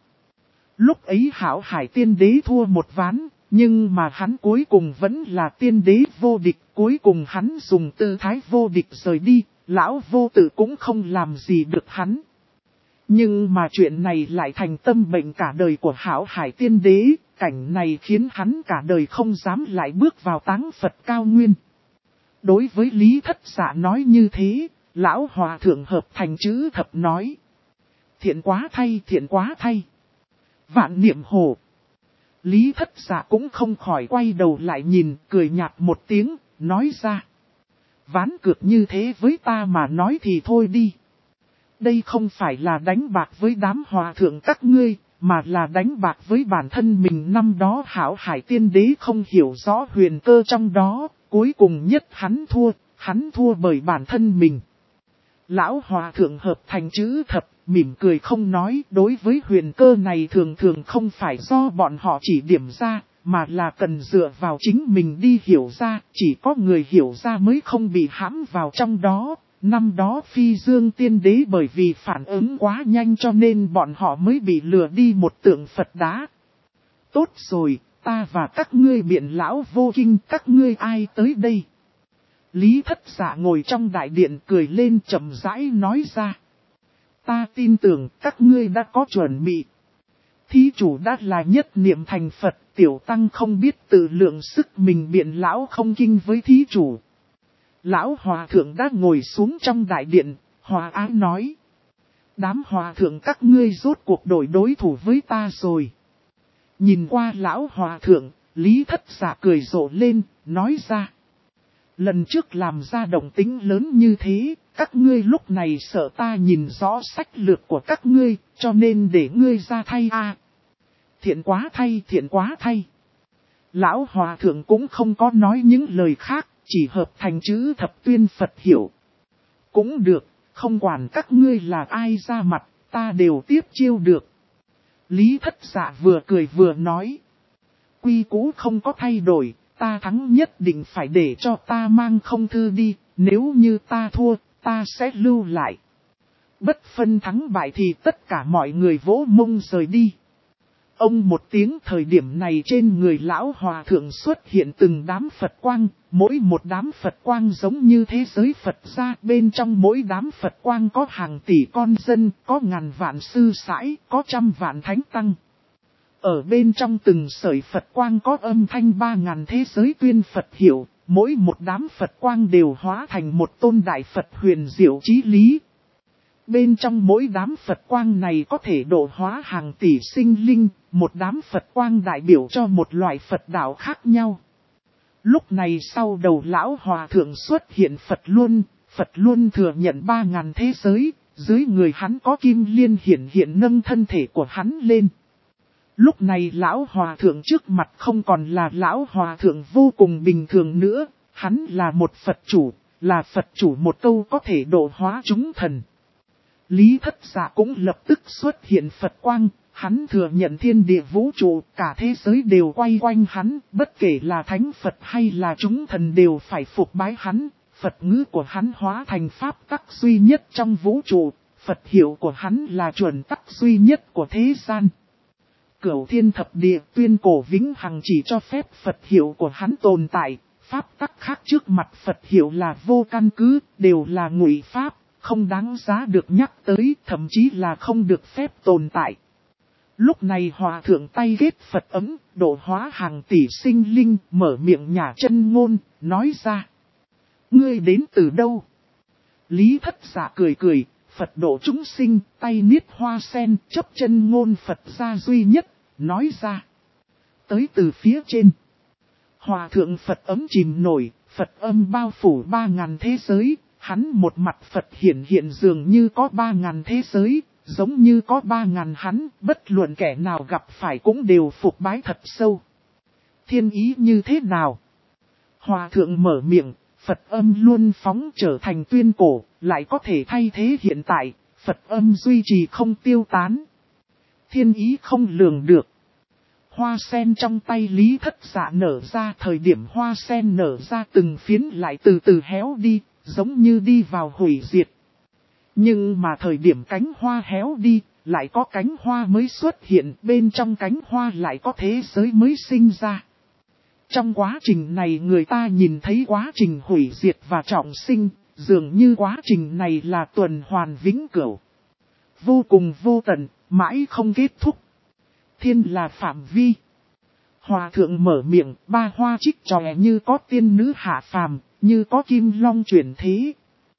Lúc ấy Hảo Hải Tiên Đế thua một ván, nhưng mà hắn cuối cùng vẫn là tiên đế vô địch. Cuối cùng hắn dùng tư thái vô địch rời đi, lão vô tự cũng không làm gì được hắn. Nhưng mà chuyện này lại thành tâm bệnh cả đời của Hảo Hải Tiên Đế, cảnh này khiến hắn cả đời không dám lại bước vào táng Phật cao nguyên. Đối với Lý Thất Dạ nói như thế, lão hòa thượng hợp thành chữ thập nói. Thiện quá thay, thiện quá thay. Vạn Niệm Hồ. Lý Thất Dạ cũng không khỏi quay đầu lại nhìn, cười nhạt một tiếng, nói ra. Ván cược như thế với ta mà nói thì thôi đi. Đây không phải là đánh bạc với đám hòa thượng các ngươi, mà là đánh bạc với bản thân mình. Năm đó Hảo Hải Tiên Đế không hiểu rõ huyền cơ trong đó, cuối cùng nhất hắn thua bởi bản thân mình. Lão hòa thượng hợp thành chữ thập, mỉm cười không nói. Đối với huyền cơ này thường thường không phải do bọn họ chỉ điểm ra, mà là cần dựa vào chính mình đi hiểu ra. Chỉ có người hiểu ra mới không bị hãm vào trong đó. Năm đó Phi Dương Tiên Đế bởi vì phản ứng quá nhanh cho nên bọn họ mới bị lừa đi một tượng Phật đá. Tốt rồi, ta và các ngươi biện lão vô kinh, các ngươi ai tới đây? Lý Thất Dạ ngồi trong đại điện cười lên chậm rãi nói ra. Ta tin tưởng các ngươi đã có chuẩn bị. Thí chủ đã là nhất niệm thành Phật, tiểu tăng không biết tự lượng sức mình biện lão không kinh với thí chủ. Lão hòa thượng đã ngồi xuống trong đại điện, hòa ái nói. Đám hòa thượng các ngươi rốt cuộc đổi đối thủ với ta rồi. Nhìn qua lão hòa thượng, Lý Thất Dạ cười rộ lên, nói ra. Lần trước làm ra động tính lớn như thế, các ngươi lúc này sợ ta nhìn rõ sách lược của các ngươi, cho nên để ngươi ra thay a. Thiện quá thay, thiện quá thay. Lão hòa thượng cũng không có nói những lời khác, chỉ hợp thành chữ thập tuyên Phật hiểu. Cũng được, không quản các ngươi là ai ra mặt, ta đều tiếp chiêu được. Lý Thất Dạ vừa cười vừa nói. Quy cũ không có thay đổi, ta thắng nhất định phải để cho ta mang không thư đi, nếu như ta thua, ta sẽ lưu lại. Bất phân thắng bại thì tất cả mọi người vỗ mông rời đi. Ông một tiếng, thời điểm này trên người lão hòa thượng xuất hiện từng đám Phật quang, mỗi một đám Phật quang giống như thế giới Phật gia, bên trong mỗi đám Phật quang có hàng tỷ con dân, có ngàn vạn sư sãi, có trăm vạn thánh tăng. Ở bên trong từng sợi Phật quang có âm thanh 3000 thế giới tuyên Phật hiểu, mỗi một đám Phật quang đều hóa thành một tôn đại Phật huyền diệu chí lý. Bên trong mỗi đám Phật quang này có thể độ hóa hàng tỷ sinh linh, một đám Phật quang đại biểu cho một loại Phật đạo khác nhau. Lúc này sau đầu lão hòa thượng xuất hiện Phật luôn thừa nhận 3.000 thế giới, dưới người hắn có kim liên hiện nâng thân thể của hắn lên. Lúc này lão hòa thượng trước mặt không còn là lão hòa thượng vô cùng bình thường nữa, hắn là một Phật chủ, là Phật chủ một câu có thể độ hóa chúng thần. Lý Thất Dạ cũng lập tức xuất hiện Phật quang, hắn thừa nhận thiên địa vũ trụ, cả thế giới đều quay quanh hắn, bất kể là thánh Phật hay là chúng thần đều phải phục bái hắn. Phật ngữ của hắn hóa thành pháp tắc duy nhất trong vũ trụ, Phật hiệu của hắn là chuẩn tắc duy nhất của thế gian. Cửu thiên thập địa tuyên cổ vĩnh hằng chỉ cho phép Phật hiệu của hắn tồn tại, pháp tắc khác trước mặt Phật hiệu là vô căn cứ, đều là ngụy pháp, không đáng giá được nhắc tới, thậm chí là không được phép tồn tại. Lúc này hòa thượng tay ghét Phật ấm, độ hóa hàng tỷ sinh linh, mở miệng nhả chân ngôn, nói ra. Ngươi đến từ đâu? Lý Thất Dạ cười cười, Phật độ chúng sinh, tay niết hoa sen, chấp chân ngôn Phật gia duy nhất, nói ra. Tới từ phía trên. Hòa thượng Phật ấm chìm nổi, Phật âm bao phủ 3.000 thế giới, hắn một mặt Phật hiện dường như có 3.000 thế giới, giống như có 3.000 hắn, bất luận kẻ nào gặp phải cũng đều phục bái thật sâu. Thiên ý như thế nào? Hòa thượng mở miệng, Phật âm luôn phóng trở thành tuyên cổ, lại có thể thay thế hiện tại, Phật âm duy trì không tiêu tán. Thiên ý không lường được. Hoa sen trong tay Lý Thất Dạ nở ra, thời điểm hoa sen nở ra từng phiến lại từ từ héo đi, giống như đi vào hủy diệt. Nhưng mà thời điểm cánh hoa héo đi, lại có cánh hoa mới xuất hiện, bên trong cánh hoa lại có thế giới mới sinh ra. Trong quá trình này người ta nhìn thấy quá trình hủy diệt và trọng sinh, dường như quá trình này là tuần hoàn vĩnh cửu. Vô cùng vô tận, mãi không kết thúc. Thiên là phạm vi. Hòa thượng mở miệng, ba hoa trích tròe như có tiên nữ hạ phàm, như có kim long chuyển thế.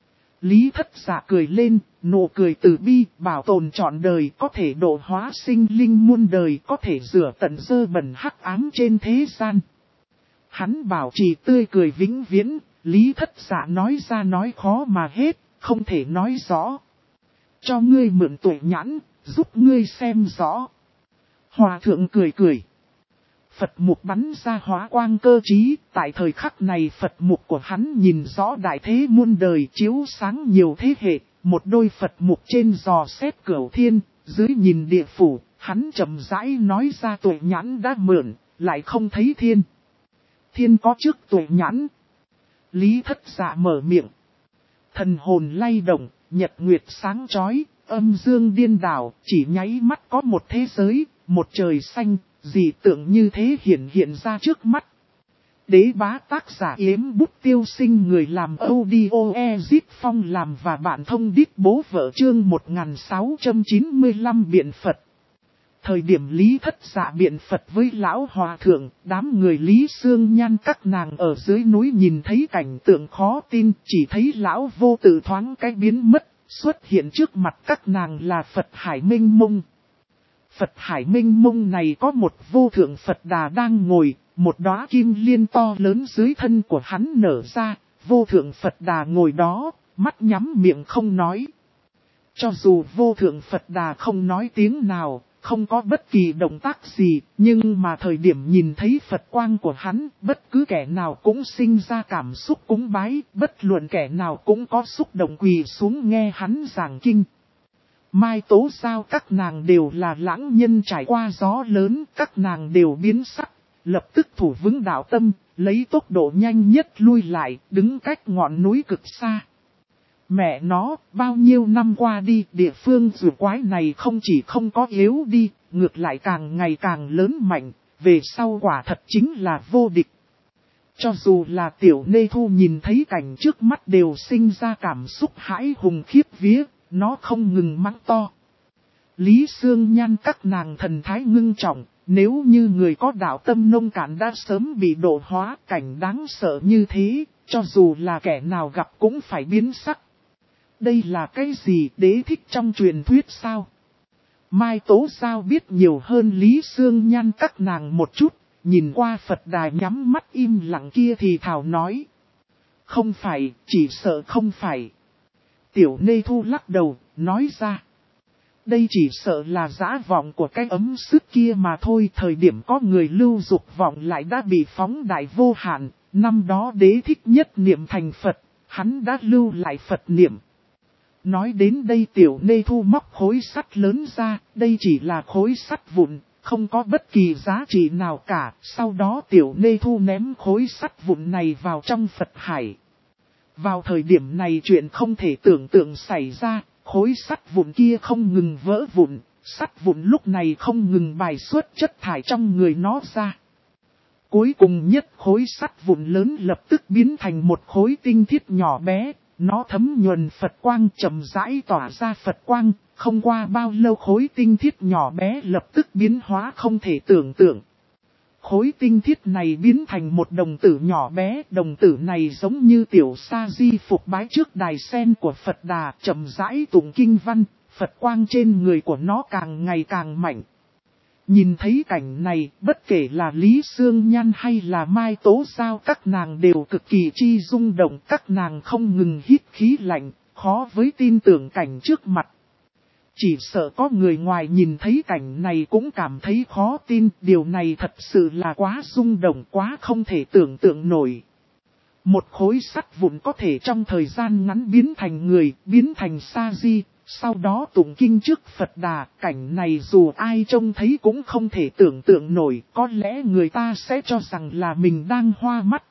Lý Thất Dạ cười lên, nụ cười từ bi, bảo tồn trọn đời, có thể độ hóa sinh linh muôn đời, có thể rửa tận dơ bẩn hắc ám trên thế gian. Hắn bảo trì tươi cười vĩnh viễn, Lý Thất Dạ nói ra nói khó mà hết, không thể nói rõ. Cho ngươi mượn tuệ nhãn, giúp ngươi xem rõ. Hòa thượng cười cười. Phật mục bắn ra hóa quang cơ trí, tại thời khắc này Phật mục của hắn nhìn rõ đại thế muôn đời chiếu sáng nhiều thế hệ, một đôi Phật mục trên dò xét cửu thiên, dưới nhìn địa phủ, hắn chậm rãi nói ra tuệ nhãn đã mượn, lại không thấy thiên. Thiên có trước tuệ nhãn. Lý Thất Dạ mở miệng. Thần hồn lay động, nhật nguyệt sáng chói, âm dương điên đảo, chỉ nháy mắt có một thế giới, một trời xanh, dị tượng như thế hiện ra trước mắt. Đế bá tác giả Yếm Bút Tiêu Sinh, người làm audio Ezip Phong làm và bạn thông đít bố vợ chương 1695 biện Phật. Thời điểm Lý Thất Dạ biện Phật với lão hòa thượng, đám người Lý Sương Nhan các nàng ở dưới núi nhìn thấy cảnh tượng khó tin, chỉ thấy lão vô tự thoáng cái biến mất, xuất hiện trước mặt các nàng là Phật Hải Minh Mông. Phật Hải Minh Mông này có một vô thượng Phật Đà đang ngồi, một đóa kim liên to lớn dưới thân của hắn nở ra, vô thượng Phật Đà ngồi đó, mắt nhắm miệng không nói. Cho dù vô thượng Phật Đà không nói tiếng nào, không có bất kỳ động tác gì, nhưng mà thời điểm nhìn thấy Phật quang của hắn, bất cứ kẻ nào cũng sinh ra cảm xúc cúng bái, bất luận kẻ nào cũng có xúc động quỳ xuống nghe hắn giảng kinh. Mai Tố Giao các nàng đều là lãng nhân trải qua gió lớn, các nàng đều biến sắc, lập tức thủ vững đạo tâm, lấy tốc độ nhanh nhất lui lại, đứng cách ngọn núi cực xa. Mẹ nó, bao nhiêu năm qua đi, địa phương rùa quái này không chỉ không có yếu đi, ngược lại càng ngày càng lớn mạnh, về sau quả thật chính là vô địch. Cho dù là tiểu nê thu nhìn thấy cảnh trước mắt đều sinh ra cảm xúc hãi hùng khiếp vía, nó không ngừng mắng to. Lý Sương Nhan các nàng thần thái ngưng trọng, Nếu như người có đạo tâm nông cạn đã sớm bị độ hóa, cảnh đáng sợ như thế, cho dù là kẻ nào gặp cũng phải biến sắc. Đây là cái gì, đế thích trong truyền thuyết sao? Mai Tố Giao biết nhiều hơn Lý Sương Nhan các nàng một chút, nhìn qua Phật đà nhắm mắt im lặng kia thì thào nói. Không phải, chỉ sợ không phải. Tiểu Nê Thu lắc đầu, nói ra. Đây chỉ sợ là dã vọng của cái ấm sức kia mà thôi. Thời điểm có người lưu dục vọng lại đã bị phóng đại vô hạn. Năm đó đế thích nhất niệm thành Phật, hắn đã lưu lại Phật niệm. Nói đến đây Tiểu Nê Thu móc khối sắt lớn ra, đây chỉ là khối sắt vụn, không có bất kỳ giá trị nào cả. Sau đó Tiểu Nê Thu ném khối sắt vụn này vào trong Phật hải. Vào thời điểm này chuyện không thể tưởng tượng xảy ra, khối sắt vụn kia không ngừng vỡ vụn, sắt vụn lúc này không ngừng bài xuất chất thải trong người nó ra. Cuối cùng nhất khối sắt vụn lớn lập tức biến thành một khối tinh thiết nhỏ bé, nó thấm nhuần Phật quang chậm rãi tỏa ra Phật quang, không qua bao lâu khối tinh thiết nhỏ bé lập tức biến hóa không thể tưởng tượng. Khối tinh thiết này biến thành một đồng tử nhỏ bé, đồng tử này giống như tiểu sa di phục bái trước đài sen của Phật Đà, chậm rãi tụng kinh văn, Phật quang trên người của nó càng ngày càng mạnh. Nhìn thấy cảnh này, bất kể là Lý Sương Nhan hay là Mai Tố Giao các nàng đều cực kỳ chi rung động, các nàng không ngừng hít khí lạnh, khó với tin tưởng cảnh trước mặt. Chỉ sợ có người ngoài nhìn thấy cảnh này cũng cảm thấy khó tin, điều này thật sự là quá rung động, quá không thể tưởng tượng nổi. Một khối sắt vụn có thể trong thời gian ngắn biến thành người, biến thành sa di, sau đó tụng kinh trước Phật Đà, cảnh này dù ai trông thấy cũng không thể tưởng tượng nổi, có lẽ người ta sẽ cho rằng là mình đang hoa mắt.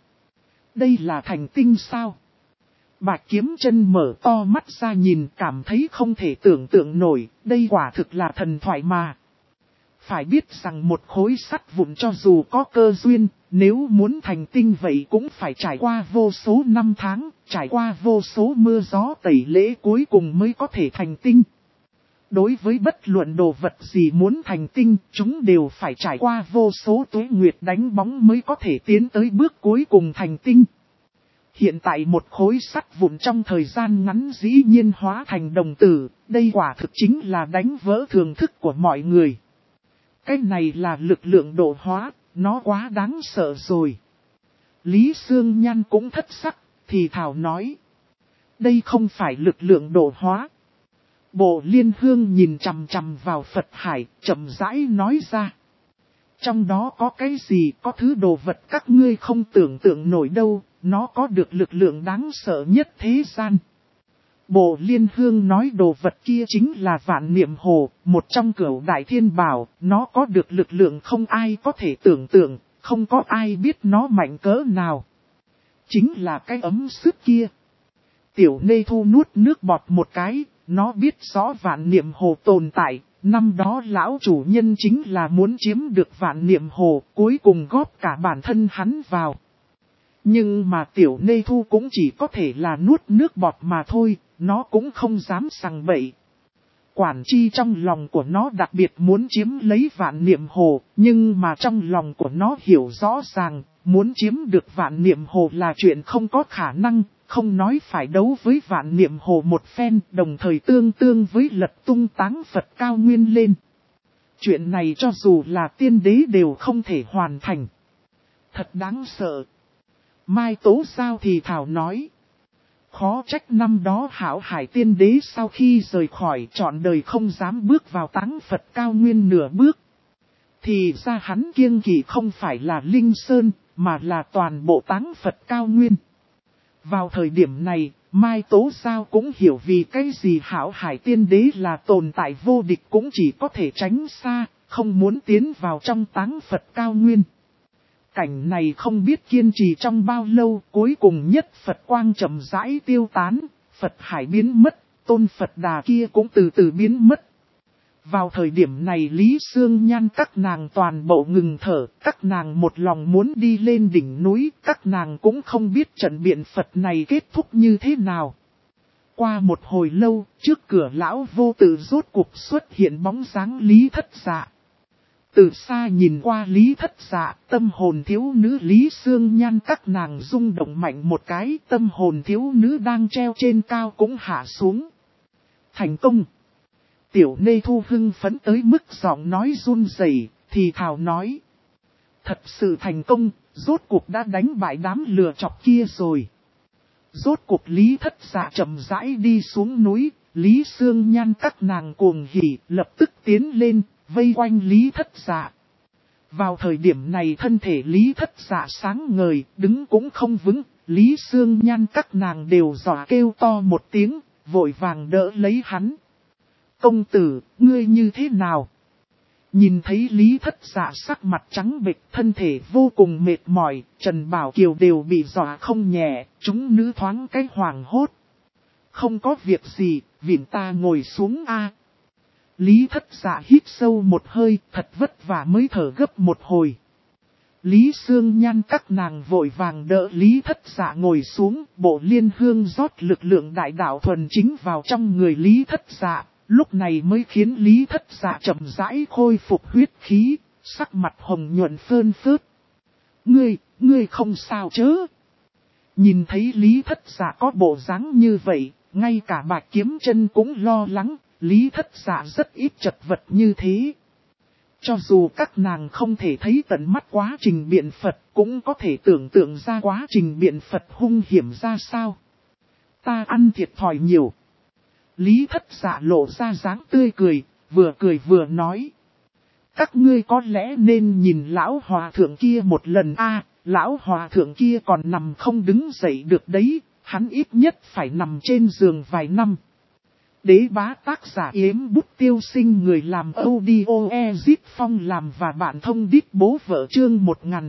Đây là thành tinh sao? Bạch Kiếm Chân mở to mắt ra nhìn cảm thấy không thể tưởng tượng nổi, đây quả thực là thần thoại mà. Phải biết rằng một khối sắt vụn cho dù có cơ duyên, nếu muốn thành tinh vậy cũng phải trải qua vô số năm tháng, trải qua vô số mưa gió tẩy lễ cuối cùng mới có thể thành tinh. Đối với bất luận đồ vật gì muốn thành tinh, chúng đều phải trải qua vô số tuế nguyệt đánh bóng mới có thể tiến tới bước cuối cùng thành tinh. Hiện tại một khối sắt vụn trong thời gian ngắn dĩ nhiên hóa thành đồng tử, đây quả thực chính là đánh vỡ thường thức của mọi người. Cái này là lực lượng độ hóa, nó quá đáng sợ rồi. Lý Sương Nhan cũng thất sắc, thì thảo nói. Đây không phải lực lượng độ hóa. Bộ Liên Hương nhìn chằm chằm vào Phật Hải, chậm rãi nói ra. Trong đó có cái gì, có thứ đồ vật các ngươi không tưởng tượng nổi đâu, nó có được lực lượng đáng sợ nhất thế gian. Bộ Liên Hương nói đồ vật kia chính là Vạn Niệm Hồ, một trong cửu đại thiên bảo, nó có được lực lượng không ai có thể tưởng tượng, không có ai biết nó mạnh cỡ nào. Chính là cái ấm sức kia. Tiểu Nê Thu nuốt nước bọt một cái, nó biết rõ Vạn Niệm Hồ tồn tại, năm đó lão chủ nhân chính là muốn chiếm được Vạn Niệm Hồ, cuối cùng góp cả bản thân hắn vào. Nhưng mà Tiểu Nê Thu cũng chỉ có thể là nuốt nước bọt mà thôi, nó cũng không dám sằng bậy. Quản chi trong lòng của nó đặc biệt muốn chiếm lấy Vạn Niệm Hồ, nhưng mà trong lòng của nó hiểu rõ ràng, muốn chiếm được Vạn Niệm Hồ là chuyện không có khả năng, không nói phải đấu với Vạn Niệm Hồ một phen, đồng thời tương tương với lật tung táng Phật cao nguyên lên. Chuyện này cho dù là tiên đế đều không thể hoàn thành. Thật đáng sợ. Mai Tố Giao thì thảo nói. Khó trách năm đó Hảo Hải tiên đế sau khi rời khỏi trọn đời không dám bước vào táng Phật cao nguyên nửa bước. Thì ra hắn kiêng kỵ không phải là Linh Sơn, mà là toàn bộ táng Phật cao nguyên. Vào thời điểm này, Mai Tố Giao cũng hiểu vì cái gì Hảo Hải tiên đế là tồn tại vô địch cũng chỉ có thể tránh xa, không muốn tiến vào trong táng Phật cao nguyên. Cảnh này không biết kiên trì trong bao lâu, cuối cùng nhất Phật quang chậm rãi tiêu tán, Phật Hải biến mất, tôn Phật Đà kia cũng từ từ biến mất. Vào thời điểm này Lý Sương Nhan các nàng toàn bộ ngừng thở, các nàng một lòng muốn đi lên đỉnh núi, các nàng cũng không biết trận biện Phật này kết thúc như thế nào. Qua một hồi lâu, trước cửa lão vô tự rốt cuộc xuất hiện bóng dáng Lý Thất Dạ. Từ xa nhìn qua Lý Thất Dạ, tâm hồn thiếu nữ Lý Sương Nhan các nàng rung động mạnh một cái, tâm hồn thiếu nữ đang treo trên cao cũng hạ xuống. Thành công! Tiểu Nê Thu hưng phấn tới mức giọng nói run rẩy, thì thào nói. Thật sự thành công, rốt cuộc đã đánh bại đám lừa chọc kia rồi. Rốt cuộc Lý Thất Dạ chậm rãi đi xuống núi, Lý Sương Nhan các nàng cuồng hỉ, lập tức tiến lên, vây quanh Lý Thất Dạ. Vào thời điểm này thân thể Lý Thất Dạ sáng ngời, đứng cũng không vững, Lý Sương Nhan các nàng đều dọa kêu to một tiếng, vội vàng đỡ lấy hắn. Công tử, ngươi như thế nào? Nhìn thấy Lý Thất Dạ sắc mặt trắng bệch, thân thể vô cùng mệt mỏi, Trần Bảo Kiều đều bị dọa không nhẹ, chúng nữ thoáng cái hoảng hốt. Không có việc gì, viện ta ngồi xuống a. Lý Thất Dạ hít sâu một hơi, thật vất vả mới thở gấp một hồi. Lý Sương Nhan các nàng vội vàng đỡ Lý Thất Dạ ngồi xuống, Bộ Liên Hương rót lực lượng đại đạo thuần chính vào trong người Lý Thất Dạ, lúc này mới khiến Lý Thất Dạ chậm rãi khôi phục huyết khí, sắc mặt hồng nhuận phơn phớt. Ngươi không sao chứ? Nhìn thấy Lý Thất Dạ có bộ dáng như vậy, ngay cả Bạch Kiếm Chân cũng lo lắng, Lý Thất Dạ rất ít chật vật như thế. Cho dù các nàng không thể thấy tận mắt quá trình biện Phật, cũng có thể tưởng tượng ra quá trình biện Phật hung hiểm ra sao. Ta ăn thiệt thòi nhiều. Lý Thất Dạ lộ ra dáng tươi cười vừa nói. Các ngươi có lẽ nên nhìn lão hòa thượng kia một lần a, lão hòa thượng kia còn nằm không đứng dậy được đấy, hắn ít nhất phải nằm trên giường vài năm. Đế bá tác giả Yếm Bút Tiêu Sinh, người làm audio Ezip Phong làm và bạn thông đít bố vợ chương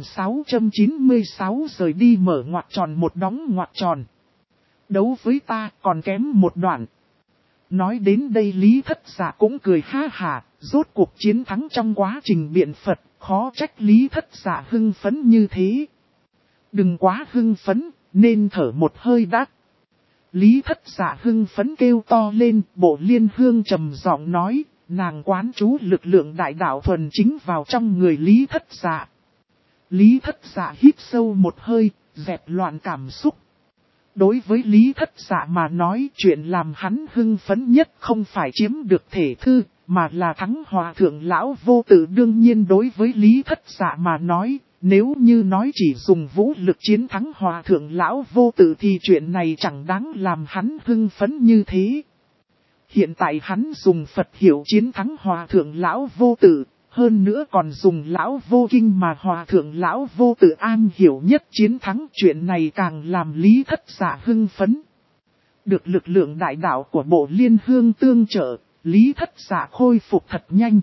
1696 rời đi mở ngoặc tròn một đóng ngoặc tròn. Đấu với ta còn kém một đoạn. Nói đến đây Lý Thất Dạ cũng cười ha hả, rốt cuộc chiến thắng trong quá trình biện Phật, khó trách Lý Thất Dạ hưng phấn như thế. Đừng quá hưng phấn, nên thở một hơi đã. Lý Thất Dạ hưng phấn kêu to lên, Bộ Liên Hương trầm giọng nói, nàng quán chú lực lượng đại đạo thuần chính vào trong người Lý Thất Dạ. Lý Thất Dạ hít sâu một hơi, dẹp loạn cảm xúc. Đối với Lý Thất Dạ mà nói, chuyện làm hắn hưng phấn nhất không phải chiếm được thể thư, mà là thắng hòa thượng lão vô tử. Đương nhiên đối với Lý Thất Dạ mà nói, nếu như nói chỉ dùng vũ lực chiến thắng hòa thượng lão vô tử thì chuyện này chẳng đáng làm hắn hưng phấn như thế. Hiện tại hắn dùng Phật hiệu chiến thắng hòa thượng lão vô tử, hơn nữa còn dùng lão vô kinh mà hòa thượng lão vô tử an hiểu nhất chiến thắng, chuyện này càng làm Lý Thất Dạ hưng phấn. Được lực lượng đại đạo của Bộ Liên Hương tương trợ, Lý Thất Dạ khôi phục thật nhanh.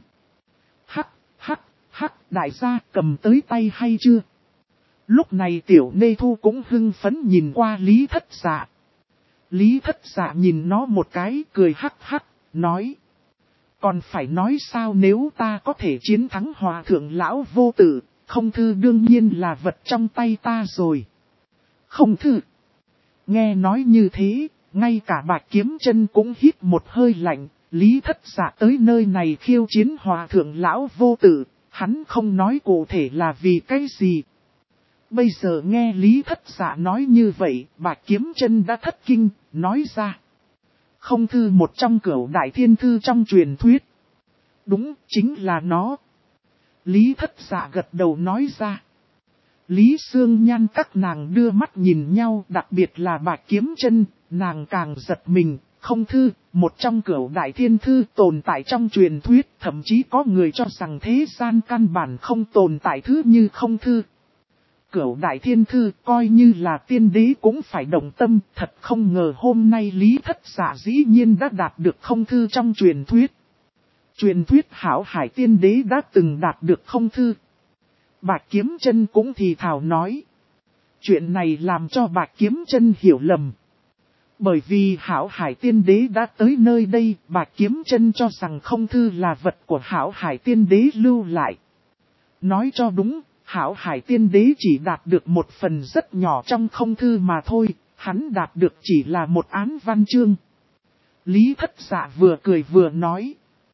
Hắc, đại gia cầm tới tay hay chưa? Lúc này Tiểu Nê Thu cũng hưng phấn nhìn qua Lý Thất Dạ. Lý Thất Dạ nhìn nó một cái, cười hắc, nói. Còn phải nói sao, nếu ta có thể chiến thắng hòa thượng lão vô tử, không thư đương nhiên là vật trong tay ta rồi. Không thư. Nghe nói như thế, ngay cả Bạch Kiếm Chân cũng hít một hơi lạnh. Lý Thất Dạ tới nơi này khiêu chiến hòa thượng lão vô tử, hắn không nói cụ thể là vì cái gì. Bây giờ nghe Lý Thất Dạ nói như vậy, Bạch Kiếm Chân đã thất kinh, nói ra. Không thư một trong cửu đại thiên thư trong truyền thuyết. Đúng, chính là nó. Lý Thất Dạ gật đầu nói ra. Lý Sương Nhan các nàng đưa mắt nhìn nhau, đặc biệt là Bạch Kiếm Chân, nàng càng giật mình. Không thư, một trong cửu đại thiên thư tồn tại trong truyền thuyết, thậm chí có người cho rằng thế gian căn bản không tồn tại thứ như không thư. Cửu đại thiên thư coi như là tiên đế cũng phải động tâm, thật không ngờ hôm nay Lý Thất Dạ dĩ nhiên đã đạt được không thư trong truyền thuyết. Truyền thuyết hảo hải tiên đế đã từng đạt được không thư. Bạch Kiếm Chân cũng thì thào nói. Chuyện này làm cho Bạch Kiếm Chân hiểu lầm. Bởi vì hảo hải tiên đế đã tới nơi đây, Bạch Kiếm Chân cho rằng không thư là vật của hảo hải tiên đế lưu lại. Nói cho đúng, hảo hải tiên đế chỉ đạt được một phần rất nhỏ trong không thư mà thôi, hắn đạt được chỉ là một án văn chương. Lý Thất Dạ vừa cười vừa nói.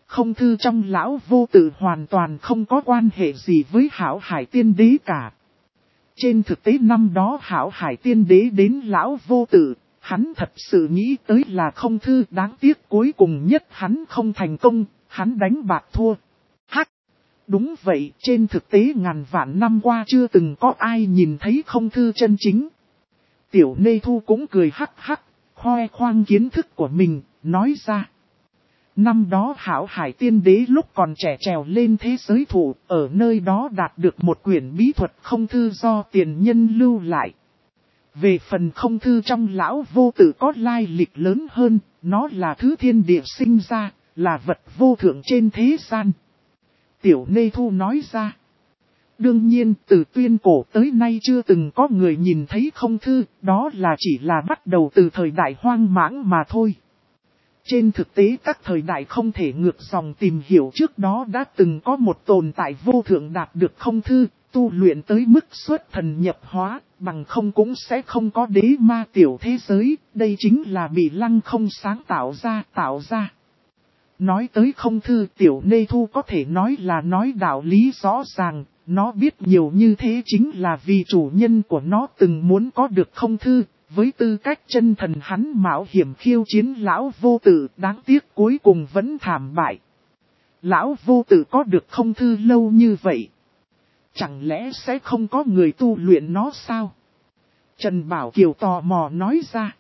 không thư trong lão vô tự hoàn toàn không có quan hệ gì với Hảo Hải Tiên Đế cả. Trên thực tế năm đó Hảo Hải Tiên Đế đến lão vô tự, hắn thật sự nghĩ tới là không thư, đáng tiếc cuối cùng nhất hắn không thành công, hắn đánh bạc thua. Hắc! Đúng vậy, trên thực tế ngàn vạn năm qua chưa từng có ai nhìn thấy không thư chân chính. Tiểu Nê Thu cũng cười hắc hắc, khoe khoang kiến thức của mình, nói ra. Năm đó Hảo Hải Tiên Đế lúc còn trẻ trèo lên thế giới thụ, ở nơi đó đạt được một quyển bí thuật không thư do tiền nhân lưu lại. Về phần không thư trong lão vô tự có lai lịch lớn hơn, nó là thứ thiên địa sinh ra, là vật vô thượng trên thế gian. Tiểu Nê Thu nói ra. Đương nhiên, từ tuyên cổ tới nay chưa từng có người nhìn thấy không thư, đó là chỉ là bắt đầu từ thời đại hoang mãng mà thôi. Trên thực tế các thời đại không thể ngược dòng tìm hiểu trước đó đã từng có một tồn tại vô thượng đạt được không thư, tu luyện tới mức xuất thần nhập hóa, bằng không cũng sẽ không có đế ma tiểu thế giới, đây chính là bị Lăng Không sáng tạo ra. Nói tới không thư, Tiểu Nê Thu có thể nói là nói đạo lý rõ ràng, nó biết nhiều như thế chính là vì chủ nhân của nó từng muốn có được không thư, với tư cách chân thần hắn mạo hiểm khiêu chiến lão vô tự, đáng tiếc cuối cùng vẫn thảm bại. Lão vô tự có được không thư lâu như vậy, chẳng lẽ sẽ không có người tu luyện nó sao? Trần Bảo Kiều tò mò nói ra.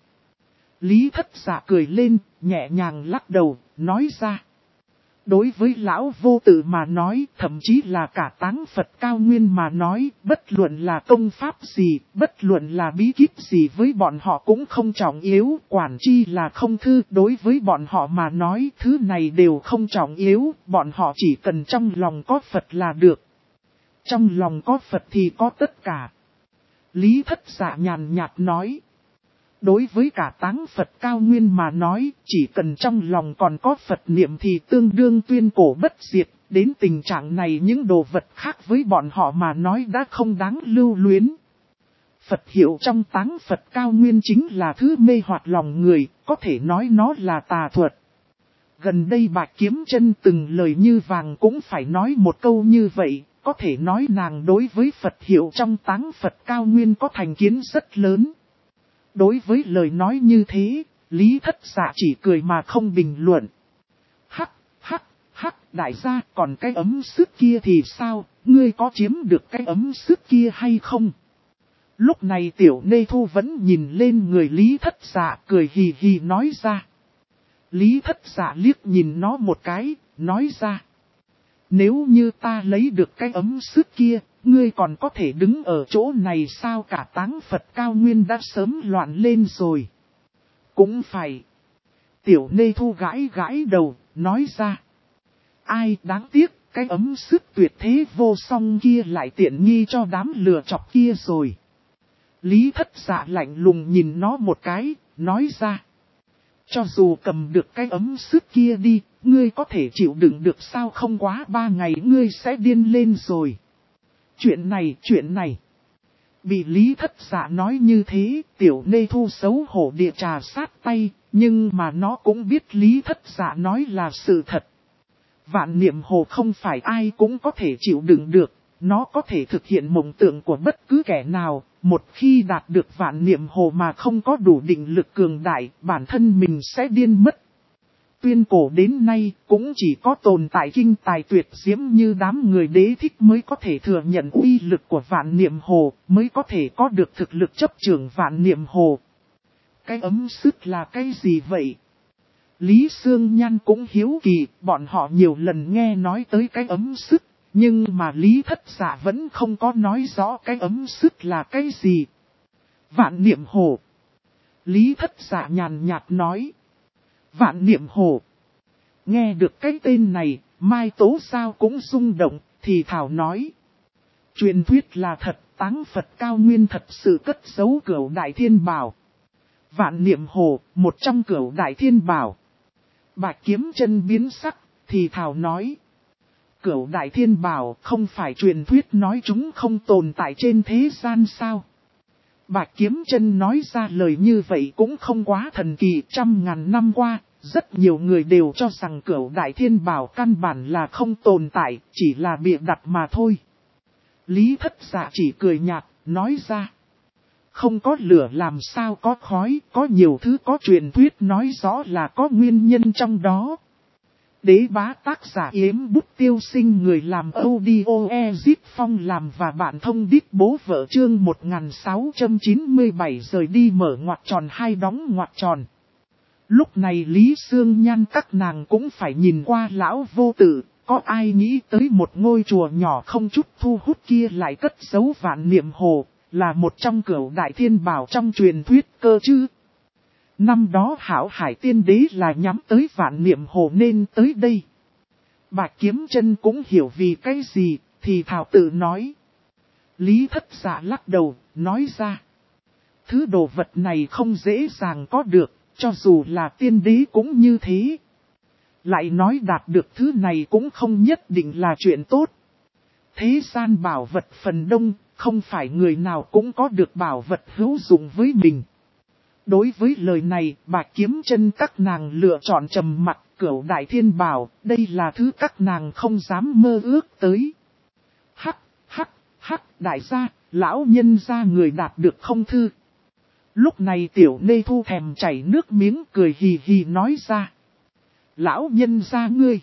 Lý Thất Dạ cười lên, nhẹ nhàng lắc đầu, nói ra. Đối với lão vô tự mà nói, thậm chí là cả Táng Phật cao nguyên mà nói, bất luận là công pháp gì, bất luận là bí kíp gì với bọn họ cũng không trọng yếu, quản chi là không thư. Đối với bọn họ mà nói, thứ này đều không trọng yếu, bọn họ chỉ cần trong lòng có Phật là được. Trong lòng có Phật thì có tất cả. Lý Thất Dạ nhàn nhạt nói. Đối với cả Táng Phật cao nguyên mà nói, chỉ cần trong lòng còn có Phật niệm thì tương đương tuyên cổ bất diệt, đến tình trạng này những đồ vật khác với bọn họ mà nói đã không đáng lưu luyến. Phật hiệu trong Táng Phật cao nguyên chính là thứ mê hoặc lòng người, có thể nói nó là tà thuật. Gần đây Bạch Kiếm Chân từng lời như vàng cũng phải nói một câu như vậy, có thể nói nàng đối với Phật hiệu trong Táng Phật cao nguyên có thành kiến rất lớn. Đối với lời nói như thế, Lý Thất Dạ chỉ cười mà không bình luận. Hắc, đại gia, còn cái ấm sức kia thì sao, ngươi có chiếm được cái ấm sức kia hay không? Lúc này Tiểu Nê Thu vẫn nhìn lên người Lý Thất Dạ cười hì hì nói ra. Lý Thất Dạ liếc nhìn nó một cái, nói ra. Nếu như ta lấy được cái ấm sức kia, ngươi còn có thể đứng ở chỗ này sao? Cả Táng Phật cao nguyên đã sớm loạn lên rồi. Cũng phải. Tiểu Nê Thu gãi đầu, nói ra. Ai đáng tiếc, cái ấm sức tuyệt thế vô song kia lại tiện nghi cho đám lừa chọc kia rồi. Lý Thất Dạ lạnh lùng nhìn nó một cái, nói ra. Cho dù cầm được cái ấm sức kia đi, ngươi có thể chịu đựng được sao? Không quá 3 ngày ngươi sẽ điên lên rồi. Chuyện này. Bị Lý Thất Dạ nói như thế, Tiểu Nê Thu xấu hổ địa trà sát tay, nhưng mà nó cũng biết Lý Thất Dạ nói là sự thật. Vạn niệm hồ không phải ai cũng có thể chịu đựng được, nó có thể thực hiện mộng tưởng của bất cứ kẻ nào. Một khi đạt được vạn niệm hồ mà không có đủ định lực cường đại, bản thân mình sẽ điên mất. Tuyên cổ đến nay cũng chỉ có tồn tại kinh tài tuyệt diễm như đám người đế thích mới có thể thừa nhận uy lực của vạn niệm hồ, mới có thể có được thực lực chấp trưởng vạn niệm hồ. Cái ấm sức là cái gì vậy? Lý Sương Nhan cũng hiếu kỳ, bọn họ nhiều lần nghe nói tới cái ấm sức, nhưng mà Lý Thất Dạ vẫn không có nói rõ cái ấm sức là cái gì. Vạn niệm hồ. Lý Thất Dạ nhàn nhạt nói. Vạn niệm hồ. Nghe được cái tên này, Mai Tố Sao cũng rung động, thì thảo nói. Truyền thuyết là thật, Táng Phật cao nguyên thật sự cất giấu cửu đại thiên bảo. Vạn niệm hồ, một trong cửu đại thiên bảo. Bạch Kiếm Chân biến sắc, thì thảo nói. Cửu đại thiên bảo không phải truyền thuyết nói chúng không tồn tại trên thế gian sao? Bạch Kiếm Chân nói ra lời như vậy cũng không quá thần kỳ. 100.000 năm qua, rất nhiều người đều cho rằng Cửu Đại Thiên Bảo căn bản là không tồn tại, chỉ là bịa đặt mà thôi. Lý Thất Dạ chỉ cười nhạt, nói ra. Không có lửa làm sao có khói, có nhiều thứ có truyền thuyết nói rõ là có nguyên nhân trong đó. Đế bá tác giả Yếm Bút Tiêu Sinh, người làm audio Ezip Phong làm và bạn thông đít bố vợ, chương 1697 rời đi mở ngoặc tròn hai đóng ngoặc tròn. Lúc này Lý Sương Nhan các nàng cũng phải nhìn qua lão vô tử, có ai nghĩ tới một ngôi chùa nhỏ không chút thu hút kia lại cất giấu Vạn Niệm Hồ, là một trong Cửu Đại Thiên Bảo trong truyền thuyết cơ chứ. Năm đó Hảo Hải Tiên Đế là nhắm tới Vạn Niệm Hồ nên tới đây. Bạch Kiếm Chân cũng hiểu vì cái gì, thì thảo tự nói. Lý Thất Dạ lắc đầu, nói ra. Thứ đồ vật này không dễ dàng có được, cho dù là tiên đế cũng như thế. Lại nói đạt được thứ này cũng không nhất định là chuyện tốt. Thế gian bảo vật phần đông, không phải người nào cũng có được bảo vật hữu dụng với mình. Đối với lời này, Bạch Kiếm Chân các nàng lựa chọn trầm mặc. Cửu Đại Thiên Bảo, đây là thứ các nàng không dám mơ ước tới. Hắc, đại gia, lão nhân gia người đạt được không thư. Lúc này Tiểu Nê Thu thèm chảy nước miếng, cười hì hì nói ra. Lão nhân gia ngươi.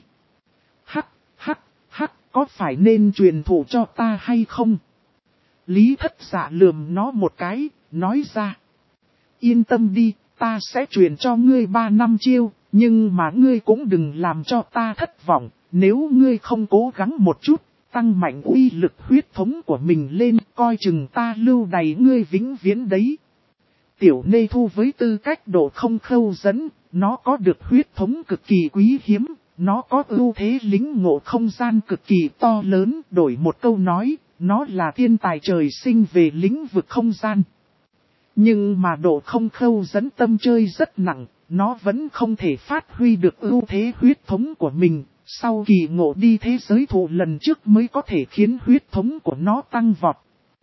Hắc, có phải nên truyền thụ cho ta hay không? Lý Thất Dạ lườm nó một cái, nói ra. Yên tâm đi, ta sẽ truyền cho ngươi 3 năm chiêu, nhưng mà ngươi cũng đừng làm cho ta thất vọng, nếu ngươi không cố gắng một chút, tăng mạnh uy lực huyết thống của mình lên, coi chừng ta lưu đày ngươi vĩnh viễn đấy. Tiểu Nê Thu với tư cách độ không khâu dẫn, nó có được huyết thống cực kỳ quý hiếm, nó có ưu thế lính ngộ không gian cực kỳ to lớn, đổi một câu nói, nó là thiên tài trời sinh về lĩnh vực không gian. Nhưng mà độ không khâu dẫn tâm chơi rất nặng, nó vẫn không thể phát huy được ưu thế huyết thống của mình, sau kỳ ngộ đi thế giới thụ lần trước mới có thể khiến huyết thống của nó tăng vọt.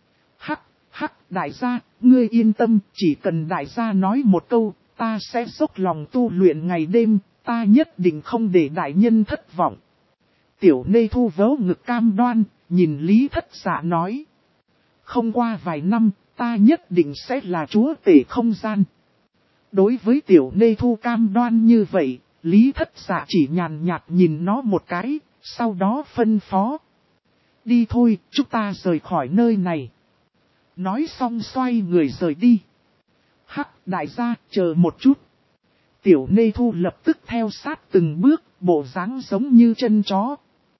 Hắc, đại gia, ngươi yên tâm, chỉ cần đại gia nói một câu, ta sẽ dốc lòng tu luyện ngày đêm, ta nhất định không để đại nhân thất vọng. Tiểu Nê Thu vớ ngực cam đoan, nhìn Lý Thất Dạ nói. Không qua vài năm, ta nhất định sẽ là chúa tể không gian. Đối với Tiểu Nê Thu cam đoan như vậy, Lý Thất Dạ chỉ nhàn nhạt nhìn nó một cái, sau đó phân phó. Đi thôi, chúng ta rời khỏi nơi này. Nói xong xoay người rời đi. Hắc, đại gia, chờ một chút. Tiểu Nê Thu lập tức theo sát từng bước, bộ dáng giống như chân chó.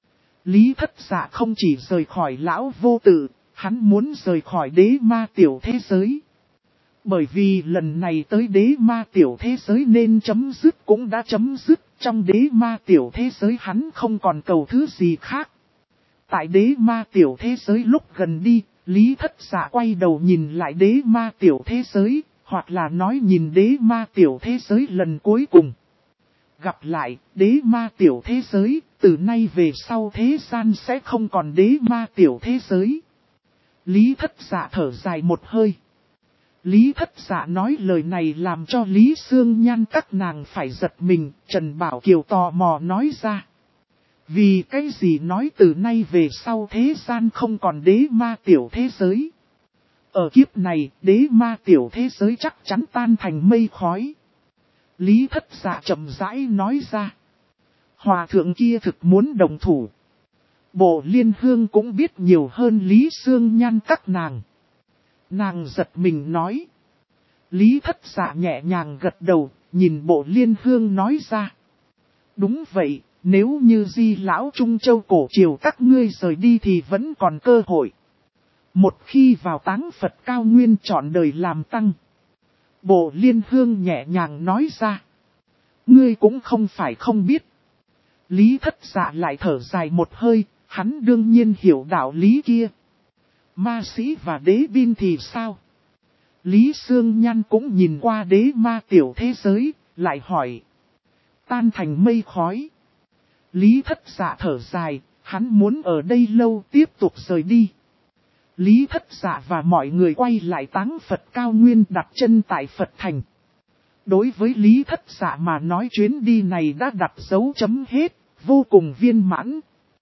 Lý Thất Dạ không chỉ rời khỏi lão vô tử, hắn muốn rời khỏi đế ma tiểu thế giới. Bởi vì lần này tới đế ma tiểu thế giới nên chấm dứt cũng đã chấm dứt, trong đế ma tiểu thế giới hắn không còn cầu thứ gì khác. Tại đế ma tiểu thế giới lúc gần đi, Lý Thất Dạ quay đầu nhìn lại đế ma tiểu thế giới, hoặc là nói nhìn đế ma tiểu thế giới lần cuối cùng. Gặp lại, đế ma tiểu thế giới, từ nay về sau thế gian sẽ không còn đế ma tiểu thế giới. Lý Thất Dạ thở dài một hơi. Lý Thất Dạ nói lời này làm cho Lý Sương Nhan các nàng phải giật mình, Trần Bảo Kiều tò mò nói ra. Vì cái gì nói từ nay về sau thế gian không còn đế ma tiểu thế giới. Ở kiếp này, đế ma tiểu thế giới chắc chắn tan thành mây khói. Lý Thất Dạ chậm rãi nói ra. Hòa thượng kia thực muốn đồng thủ. Bộ Liên Hương cũng biết nhiều hơn Lý Sương Nhan các nàng. Nàng giật mình nói. Lý Thất Dạ nhẹ nhàng gật đầu, nhìn Bộ Liên Hương nói ra. Đúng vậy, nếu như Di Lão Trung Châu cổ triều các ngươi rời đi thì vẫn còn cơ hội. Một khi vào Táng Phật cao nguyên chọn đời làm tăng. Bộ Liên Hương nhẹ nhàng nói ra. Ngươi cũng không phải không biết. Lý Thất Dạ lại thở dài một hơi, hắn đương nhiên hiểu đạo lý kia. Ma sĩ và đế binh thì sao? Lý Sương Nhan cũng nhìn qua đế ma tiểu thế giới, lại hỏi. Tan thành mây khói. Lý Thất Dạ thở dài, hắn muốn ở đây lâu tiếp tục rời đi. Lý Thất Dạ và mọi người quay lại Táng Phật cao nguyên đặt chân tại Phật thành. Đối với Lý Thất Dạ mà nói chuyến đi này đã đặt dấu chấm hết, vô cùng viên mãn.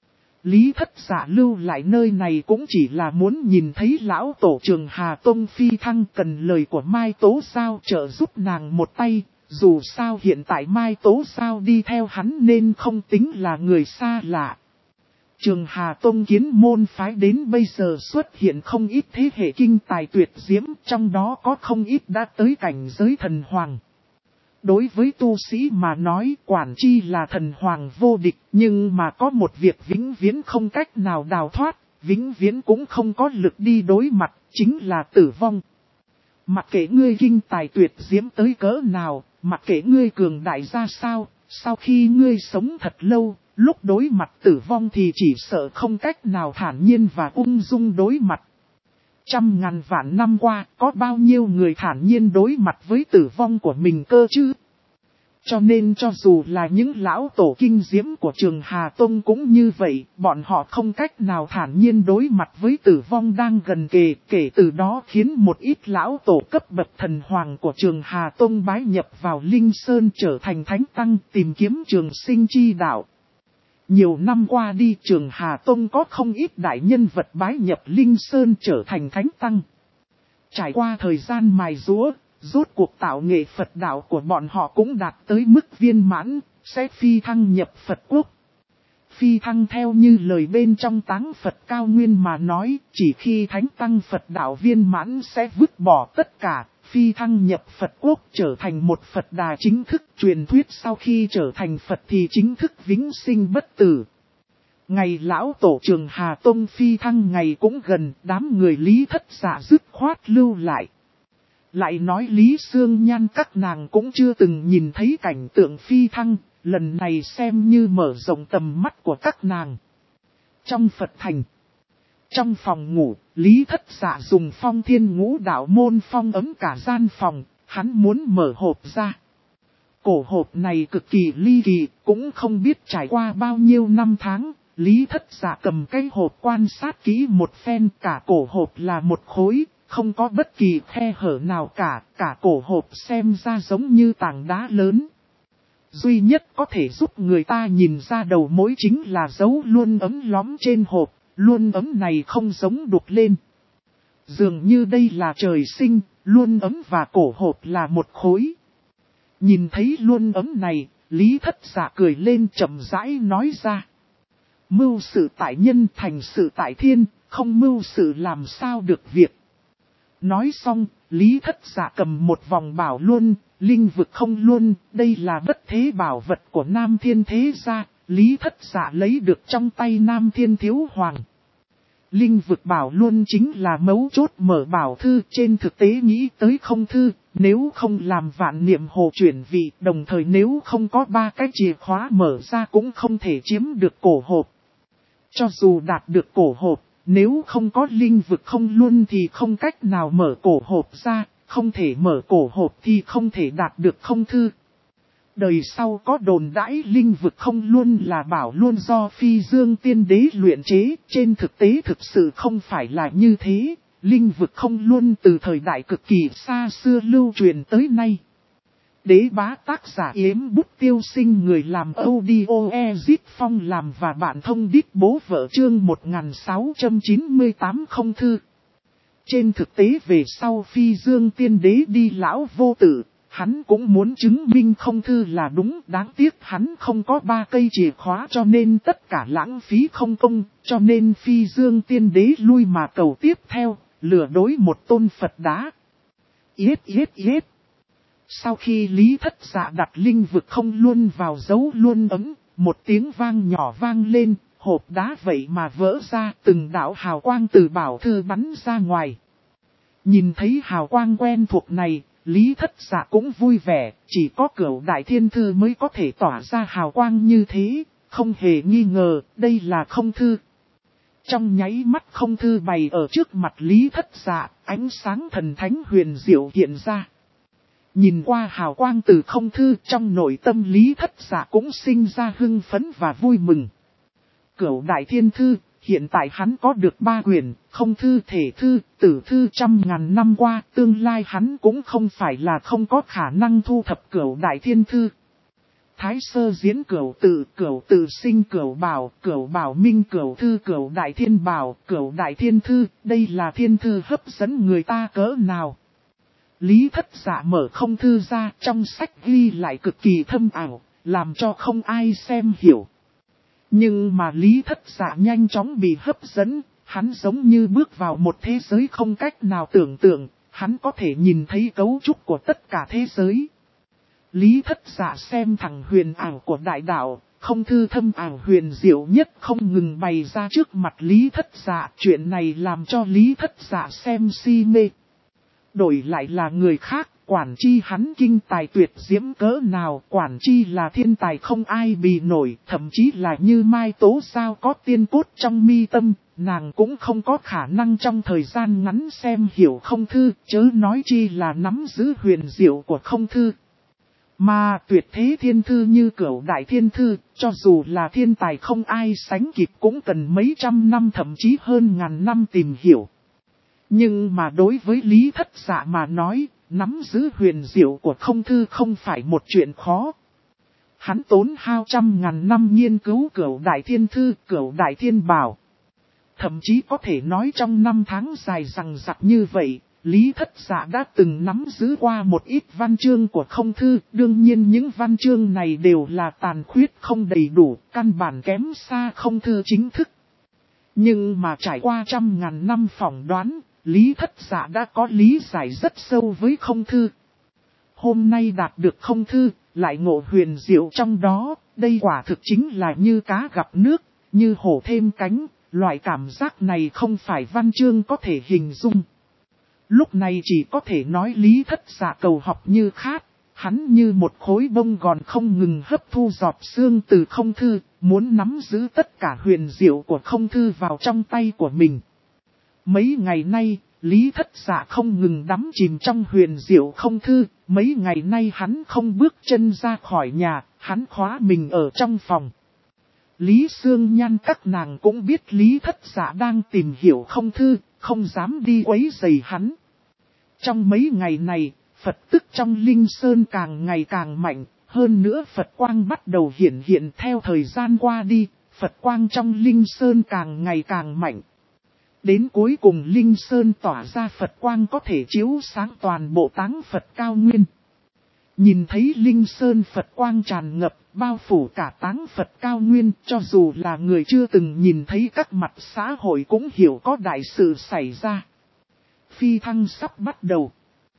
Lý Thất Dạ lưu lại nơi này cũng chỉ là muốn nhìn thấy lão tổ Trường Hà Tông phi thăng, cần lời của Mai Tố Sao trợ giúp nàng một tay. Dù sao hiện tại Mai Tố Sao đi theo hắn nên không tính là người xa lạ. Trường Hà Tông kiến môn phái đến bây giờ xuất hiện không ít thế hệ kinh tài tuyệt diễm, trong đó có không ít đã tới cảnh giới thần hoàng. Đối với tu sĩ mà nói quản chi là thần hoàng vô địch, nhưng mà có một việc vĩnh viễn không cách nào đào thoát, vĩnh viễn cũng không có lực đi đối mặt, chính là tử vong. Mặc kệ ngươi kinh tài tuyệt diễm tới cỡ nào, mặc kệ ngươi cường đại ra sao, sau khi ngươi sống thật lâu, lúc đối mặt tử vong thì chỉ sợ không cách nào thản nhiên và ung dung đối mặt. Trăm ngàn vạn năm qua, có bao nhiêu người thản nhiên đối mặt với tử vong của mình cơ chứ? Cho nên cho dù là những lão tổ kinh diễm của Trường Hà Tông cũng như vậy, bọn họ không cách nào thản nhiên đối mặt với tử vong đang gần kề, kể từ đó khiến một ít lão tổ cấp bậc thần hoàng của Trường Hà Tông bái nhập vào Linh Sơn trở thành thánh tăng tìm kiếm trường sinh chi đạo. Nhiều năm qua đi Trường Hà Tông có không ít đại nhân vật bái nhập Linh Sơn trở thành thánh tăng. Trải qua thời gian mài giũa, rốt cuộc tạo nghệ Phật đạo của bọn họ cũng đạt tới mức viên mãn, sẽ phi thăng nhập Phật quốc. Phi thăng theo như lời bên trong táng Phật cao nguyên mà nói, chỉ khi thánh tăng Phật đạo viên mãn sẽ vứt bỏ tất cả, phi thăng nhập Phật quốc trở thành một Phật đà chính thức. Truyền thuyết sau khi trở thành Phật thì chính thức vĩnh sinh bất tử. Ngày lão tổ Trường Hà Tông phi thăng ngày cũng gần, đám người Lý Thất Dạ dứt khoát lưu lại. Lại nói Lý Sương Nhan các nàng cũng chưa từng nhìn thấy cảnh tượng phi thăng, lần này xem như mở rộng tầm mắt của các nàng. Trong Phật thành, trong phòng ngủ, Lý Thất Dạ dùng Phong Thiên Ngũ Đạo môn phong ấm cả gian phòng, hắn muốn mở hộp ra. Cổ hộp này cực kỳ ly kỳ, cũng không biết trải qua bao nhiêu năm tháng, Lý Thất Dạ cầm cái hộp quan sát kỹ một phen, cả cổ hộp là một khối, không có bất kỳ khe hở nào cả cổ hộp xem ra giống như tảng đá lớn. Duy nhất có thể giúp người ta nhìn ra đầu mối chính là dấu luôn ấm lõm trên hộp, luôn ấm này không giống đục lên. Dường như đây là trời sinh, luôn ấm và cổ hộp là một khối. Nhìn thấy luôn ấm này, Lý Thất Dạ cười lên chậm rãi nói ra. Mưu sự tại nhân thành sự tại thiên, không mưu sự làm sao được việc. Nói xong, Lý Thất Dạ cầm một vòng bảo luân, linh vực không luân, đây là bất thế bảo vật của Nam Thiên Thế Gia, Lý Thất Dạ lấy được trong tay Nam Thiên Thiếu Hoàng. Linh vực bảo luân chính là mấu chốt mở bảo thư, trên thực tế nghĩ tới không thư, nếu không làm vạn niệm hồ chuyển vị, đồng thời nếu không có 3 cái chìa khóa mở ra cũng không thể chiếm được cổ hộp. Cho dù đạt được cổ hộp, nếu không có linh vực không luân thì không cách nào mở cổ hộp ra, không thể mở cổ hộp thì không thể đạt được không thư. Đời sau có đồn đãi linh vực không luân là bảo luân do Phi Dương Tiên Đế luyện chế, trên thực tế thực sự không phải là như thế, linh vực không luân từ thời đại cực kỳ xa xưa lưu truyền tới nay. Đế bá tác giả Yếm Bút Tiêu Sinh, người làm audio Ezit Phong làm và bạn thông đít bố vợ chương 1698 không thư. Trên thực tế về sau Phi Dương Tiên Đế đi lão vô tử, hắn cũng muốn chứng minh không thư là đúng, đáng tiếc hắn không có 3 cây chìa khóa cho nên tất cả lãng phí không công, cho nên Phi Dương Tiên Đế lui mà cầu tiếp theo, lừa đối một tôn Phật đá. Yết. Sau khi Lý Thất Dạ đặt linh vực không luân vào dấu luân ấm, một tiếng vang nhỏ vang lên, hộp đá vậy mà vỡ ra, từng đạo hào quang từ bảo thư bắn ra ngoài. Nhìn thấy hào quang quen thuộc này, Lý Thất Dạ cũng vui vẻ, chỉ có Cửu Đại Thiên Thư mới có thể tỏa ra hào quang như thế, không hề nghi ngờ, đây là không thư. Trong nháy mắt không thư bày ở trước mặt Lý Thất Dạ, ánh sáng thần thánh huyền diệu hiện ra. Nhìn qua hào quang từ không thư, trong nội tâm Lý Thất Dạ cũng sinh ra hưng phấn và vui mừng. Cửu Đại Thiên Thư, hiện tại hắn có được 3 quyển, không thư, thể thư, tử thư, 100.000 năm qua, tương lai hắn cũng không phải là không có khả năng thu thập Cửu Đại Thiên Thư. Thái Sơ Diễn Cửu Tự Sinh Cửu Bảo Minh Cửu Thư Cửu Đại Thiên Bảo, Cửu Đại Thiên Thư, đây là thiên thư hấp dẫn người ta cỡ nào. Lý Thất Dạ mở không thư ra, trong sách ghi lại cực kỳ thâm ảo, làm cho không ai xem hiểu. Nhưng mà Lý Thất Dạ nhanh chóng bị hấp dẫn, hắn giống như bước vào một thế giới không cách nào tưởng tượng, hắn có thể nhìn thấy cấu trúc của tất cả thế giới. Lý Thất Dạ xem thẳng huyền ảo của đại đạo, không thư thâm ảo huyền diệu nhất không ngừng bày ra trước mặt Lý Thất Dạ. Chuyện này làm cho Lý Thất Dạ xem si mê. Đổi lại là người khác, quản chi hắn kinh tài tuyệt diễm cỡ nào, quản chi là thiên tài không ai bì nổi, thậm chí là như Mai Tố Sao có tiên cốt trong mi tâm, nàng cũng không có khả năng trong thời gian ngắn xem hiểu không thư, chớ nói chi là nắm giữ huyền diệu của không thư. Mà tuyệt thế thiên thư như Cửu Đại Thiên Thư, cho dù là thiên tài không ai sánh kịp cũng cần mấy trăm năm thậm chí hơn ngàn năm tìm hiểu. Nhưng mà đối với Lý Thất Dạ mà nói, nắm giữ huyền diệu của không thư không phải một chuyện khó. Hắn tốn hao 100.000 năm nghiên cứu Cửu Đại Thiên Thư, Cửu Đại Thiên Bảo. Thậm chí có thể nói trong năm tháng dài dằng dặc như vậy, Lý Thất Dạ đã từng nắm giữ qua một ít văn chương của không thư. Đương nhiên những văn chương này đều là tàn khuyết không đầy đủ, căn bản kém xa không thư chính thức. Nhưng mà trải qua 100.000 năm phỏng đoán, Lý Thất Dạ đã có lý giải rất sâu với không thư. Hôm nay đạt được không thư, lại ngộ huyền diệu trong đó, đây quả thực chính là như cá gặp nước, như hổ thêm cánh, loại cảm giác này không phải văn chương có thể hình dung. Lúc này chỉ có thể nói Lý Thất Dạ cầu học như khát, hắn như một khối bông gòn không ngừng hấp thu giọt sương từ không thư, muốn nắm giữ tất cả huyền diệu của không thư vào trong tay của mình. Mấy ngày nay, Lý Thất Dạ không ngừng đắm chìm trong huyền diệu không thư, mấy ngày nay hắn không bước chân ra khỏi nhà, hắn khóa mình ở trong phòng. Lý Sương Nhan các nàng cũng biết Lý Thất Dạ đang tìm hiểu không thư, không dám đi quấy rầy hắn. Trong mấy ngày này, Phật tức trong Linh Sơn càng ngày càng mạnh, hơn nữa Phật quang bắt đầu hiện hiện theo thời gian qua đi, Phật quang trong Linh Sơn càng ngày càng mạnh. Đến cuối cùng Linh Sơn tỏa ra Phật quang có thể chiếu sáng toàn bộ táng Phật cao nguyên. Nhìn thấy Linh Sơn Phật quang tràn ngập, bao phủ cả táng Phật cao nguyên, cho dù là người chưa từng nhìn thấy các mặt xã hội cũng hiểu có đại sự xảy ra. Phi thăng sắp bắt đầu.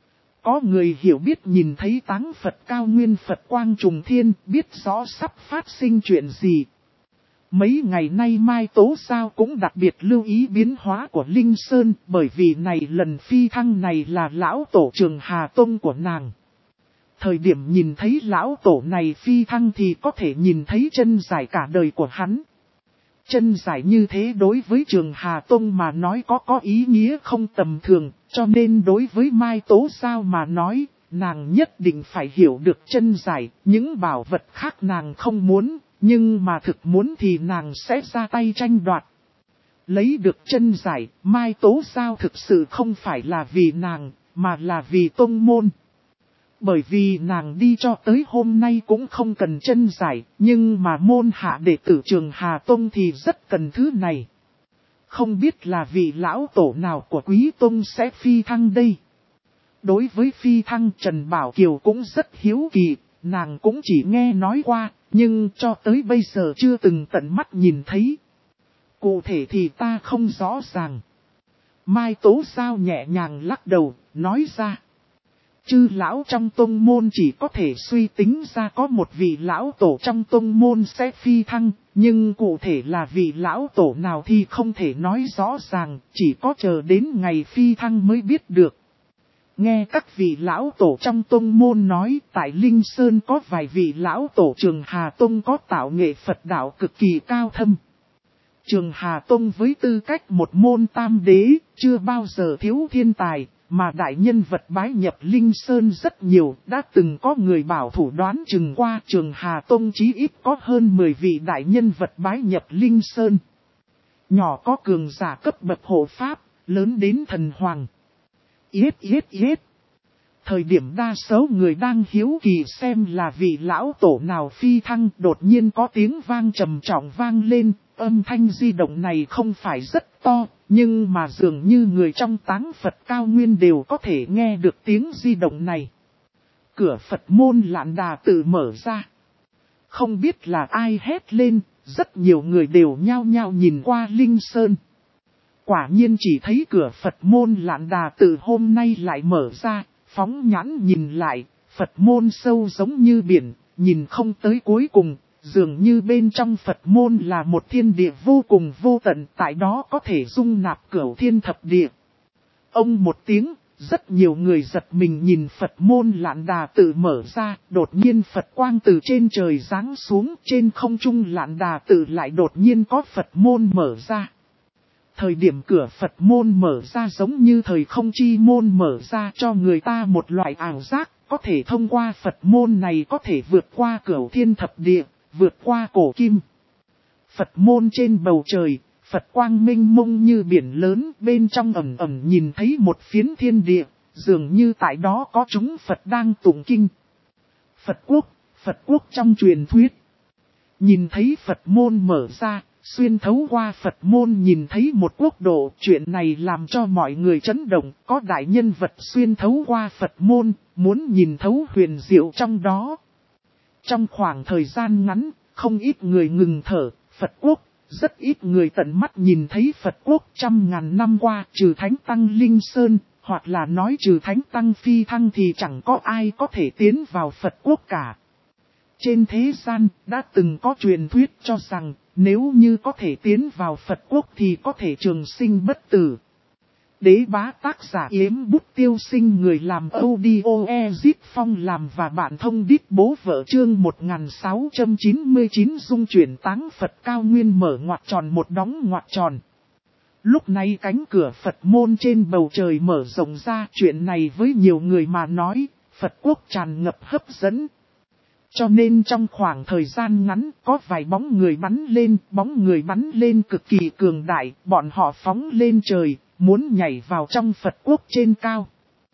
Có người hiểu biết nhìn thấy táng Phật cao nguyên Phật quang trùng thiên, biết rõ sắp phát sinh chuyện gì. Mấy ngày nay Mai Tố Sao cũng đặc biệt lưu ý biến hóa của Linh Sơn, bởi vì này lần phi thăng này là lão tổ Trường Hà Tông của nàng. Thời điểm nhìn thấy lão tổ này phi thăng thì có thể nhìn thấy chân giải cả đời của hắn. Chân giải như thế đối với Trường Hà Tông mà nói có ý nghĩa không tầm thường, cho nên đối với Mai Tố Sao mà nói, nàng nhất định phải hiểu được chân giải, những bảo vật khác nàng không muốn, nhưng mà thực muốn thì nàng sẽ ra tay tranh đoạt. Lấy được chân giải, Mai Tố Sao thực sự không phải là vì nàng, mà là vì tông môn. Bởi vì nàng đi cho tới hôm nay cũng không cần chân giải, nhưng mà môn hạ đệ tử Trường Hà Tông thì rất cần thứ này. Không biết là vị lão tổ nào của Quý Tông sẽ phi thăng đây. Đối với phi thăng Trần Bảo Kiều cũng rất hiếu kỳ, nàng cũng chỉ nghe nói qua, nhưng cho tới bây giờ chưa từng tận mắt nhìn thấy. Cụ thể thì ta không rõ ràng. Mai Tố Sao nhẹ nhàng lắc đầu, nói ra. Chư lão trong tông môn chỉ có thể suy tính ra có một vị lão tổ trong tông môn sẽ phi thăng, nhưng cụ thể là vị lão tổ nào thì không thể nói rõ ràng, chỉ có chờ đến ngày phi thăng mới biết được. Nghe các vị lão tổ trong tông môn nói tại Linh Sơn có vài vị lão tổ Trường Hà Tông có tạo nghệ Phật đạo cực kỳ cao thâm. Trường Hà Tông với tư cách một môn tam đế, chưa bao giờ thiếu thiên tài. Mà đại nhân vật bái nhập Linh Sơn rất nhiều, đã từng có người bảo thủ đoán chừng qua Trường Hà Tông chí ít có hơn 10 vị đại nhân vật bái nhập Linh Sơn. Nhỏ có cường giả cấp bậc hộ pháp, lớn đến thần hoàng. Yết yết yết. Thời điểm đa số người đang hiếu kỳ xem là vị lão tổ nào phi thăng, đột nhiên có tiếng vang trầm trọng vang lên, âm thanh di động này không phải rất to, nhưng mà dường như người trong táng Phật cao nguyên đều có thể nghe được tiếng di động này. Cửa Phật môn Lạn Đà tự mở ra. Không biết là ai hét lên, rất nhiều người đều nhao nhao nhìn qua Linh Sơn. Quả nhiên chỉ thấy cửa Phật môn Lạn Đà tự hôm nay lại mở ra, phóng nhãn nhìn lại, Phật môn sâu giống như biển, nhìn không tới cuối cùng, dường như bên trong Phật môn là một thiên địa vô cùng vô tận, tại đó có thể dung nạp cửu thiên thập địa. Ông một tiếng, rất nhiều người giật mình nhìn Phật môn Lạn Đà tự mở ra, đột nhiên Phật quang từ trên trời giáng xuống, trên không trung Lạn Đà tự lại đột nhiên có Phật môn mở ra. Thời điểm cửa Phật môn mở ra giống như thời không chi môn mở ra cho người ta một loại ảo giác, có thể thông qua Phật môn này có thể vượt qua cửu thiên thập địa, vượt qua cổ kim. Phật môn trên bầu trời, Phật quang minh mông như biển lớn, bên trong ẩn ẩn nhìn thấy một phiến thiên địa, dường như tại đó có chúng Phật đang tụng kinh. Phật quốc trong truyền thuyết. Nhìn thấy Phật môn mở ra, xuyên thấu qua Phật môn nhìn thấy một quốc độ, chuyện này làm cho mọi người chấn động, có đại nhân vật xuyên thấu qua Phật môn, muốn nhìn thấu huyền diệu trong đó. Trong khoảng thời gian ngắn, không ít người ngừng thở, Phật quốc, rất ít người tận mắt nhìn thấy Phật quốc. 100.000 năm qua, trừ Thánh Tăng Linh Sơn, hoặc là nói trừ Thánh Tăng Phi Thăng thì chẳng có ai có thể tiến vào Phật quốc cả. Trên thế gian, đã từng có truyền thuyết cho rằng, nếu như có thể tiến vào Phật quốc thì có thể trường sinh bất tử. Đế bá tác giả Yếm Bút Tiêu Sinh, người làm audio Ezip Phong làm và bạn thông đít bố vợ, chương 1699 dung chuyển táng Phật cao nguyên mở ngoặc tròn một đóng ngoặc tròn. Lúc này cánh cửa Phật môn trên bầu trời mở rộng ra, chuyện này với nhiều người mà nói, Phật quốc tràn ngập hấp dẫn. Cho nên trong khoảng thời gian ngắn có vài bóng người bắn lên cực kỳ cường đại, bọn họ phóng lên trời, muốn nhảy vào trong Phật quốc trên cao.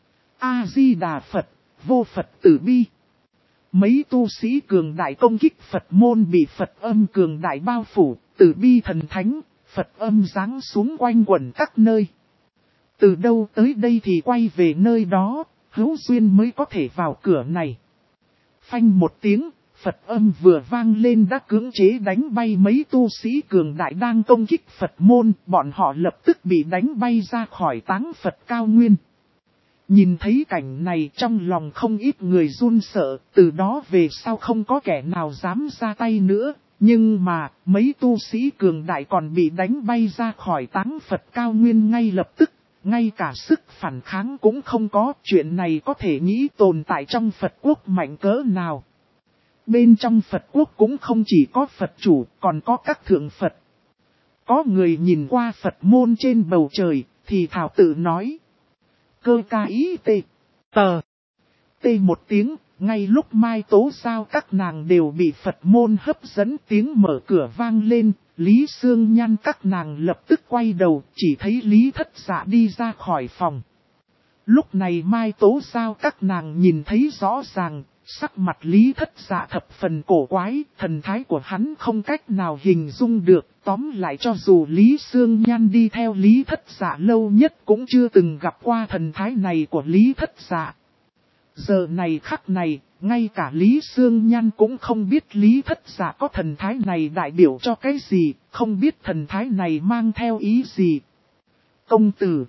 A-di-đà Phật, vô Phật tử bi. Mấy tu sĩ cường đại công kích Phật môn bị Phật âm cường đại bao phủ, tử bi thần thánh, Phật âm giáng xuống quanh quẩn các nơi. Từ đâu tới đây thì quay về nơi đó, hữu duyên mới có thể vào cửa này. Phanh một tiếng, Phật âm vừa vang lên đã cưỡng chế đánh bay mấy tu sĩ cường đại đang công kích Phật môn, bọn họ lập tức bị đánh bay ra khỏi táng Phật cao nguyên. Nhìn thấy cảnh này trong lòng không ít người run sợ, từ đó về sau không có kẻ nào dám ra tay nữa, nhưng mà mấy tu sĩ cường đại còn bị đánh bay ra khỏi táng Phật cao nguyên ngay lập tức. Ngay cả sức phản kháng cũng không có, chuyện này có thể nghĩ tồn tại trong Phật quốc mạnh cỡ nào. Bên trong Phật quốc cũng không chỉ có Phật chủ, còn có các thượng Phật. Có người nhìn qua Phật môn trên bầu trời, thì thảo tự nói. Cơ ca ý tê, tờ, tê một tiếng, ngay lúc Mai Tố Giao các nàng đều bị Phật môn hấp dẫn, tiếng mở cửa vang lên. Lý Sương Nhan các nàng lập tức quay đầu, chỉ thấy Lý Thất Dạ đi ra khỏi phòng. Lúc này Mai Tố Giao các nàng nhìn thấy rõ ràng, sắc mặt Lý Thất Dạ thập phần cổ quái, thần thái của hắn không cách nào hình dung được. Tóm lại cho dù Lý Sương Nhan đi theo Lý Thất Dạ lâu nhất cũng chưa từng gặp qua thần thái này của Lý Thất Dạ. Giờ này khắc này, ngay cả Lý Sương Nhan cũng không biết Lý Thất Dạ có thần thái này đại biểu cho cái gì, không biết thần thái này mang theo ý gì. Công tử.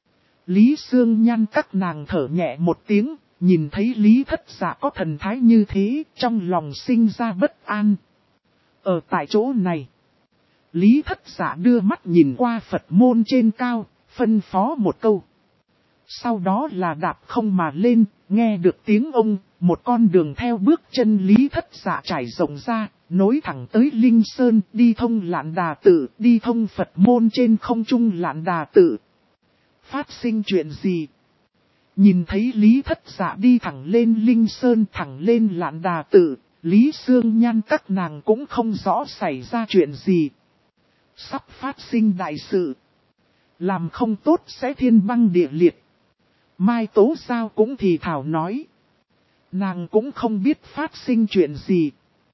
Lý Sương Nhan các nàng thở nhẹ một tiếng, nhìn thấy Lý Thất Dạ có thần thái như thế, trong lòng sinh ra bất an. Ở tại chỗ này, Lý Thất Dạ đưa mắt nhìn qua Phật môn trên cao, phân phó một câu. Sau đó là đạp không mà lên, nghe được tiếng ông, một con đường theo bước chân Lý Thất Dạ trải rộng ra, nối thẳng tới Linh Sơn, đi thông Lạn Đà tự, đi thông Phật môn trên không trung Lạn Đà tự. Phát sinh chuyện gì? Nhìn thấy Lý Thất Dạ đi thẳng lên Linh Sơn, thẳng lên Lạn Đà tự, Lý Sương Nhan các nàng cũng không rõ xảy ra chuyện gì. Sắp phát sinh đại sự. Làm không tốt sẽ thiên băng địa liệt. Mai Tố Giao cũng thì thảo nói. Nàng cũng không biết phát sinh chuyện gì.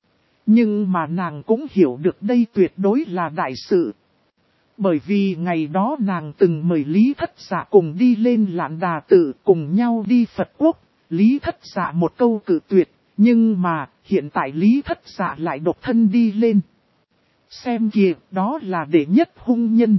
Nhưng mà nàng cũng hiểu được đây tuyệt đối là đại sự. Bởi vì ngày đó nàng từng mời Lý Thất Dạ cùng đi lên Lạn Đà Tự cùng nhau đi Phật Quốc. Lý Thất Dạ một câu cự tuyệt. Nhưng mà hiện tại Lý Thất Dạ lại độc thân đi lên. Xem kìa, đó là đệ nhất hung nhân.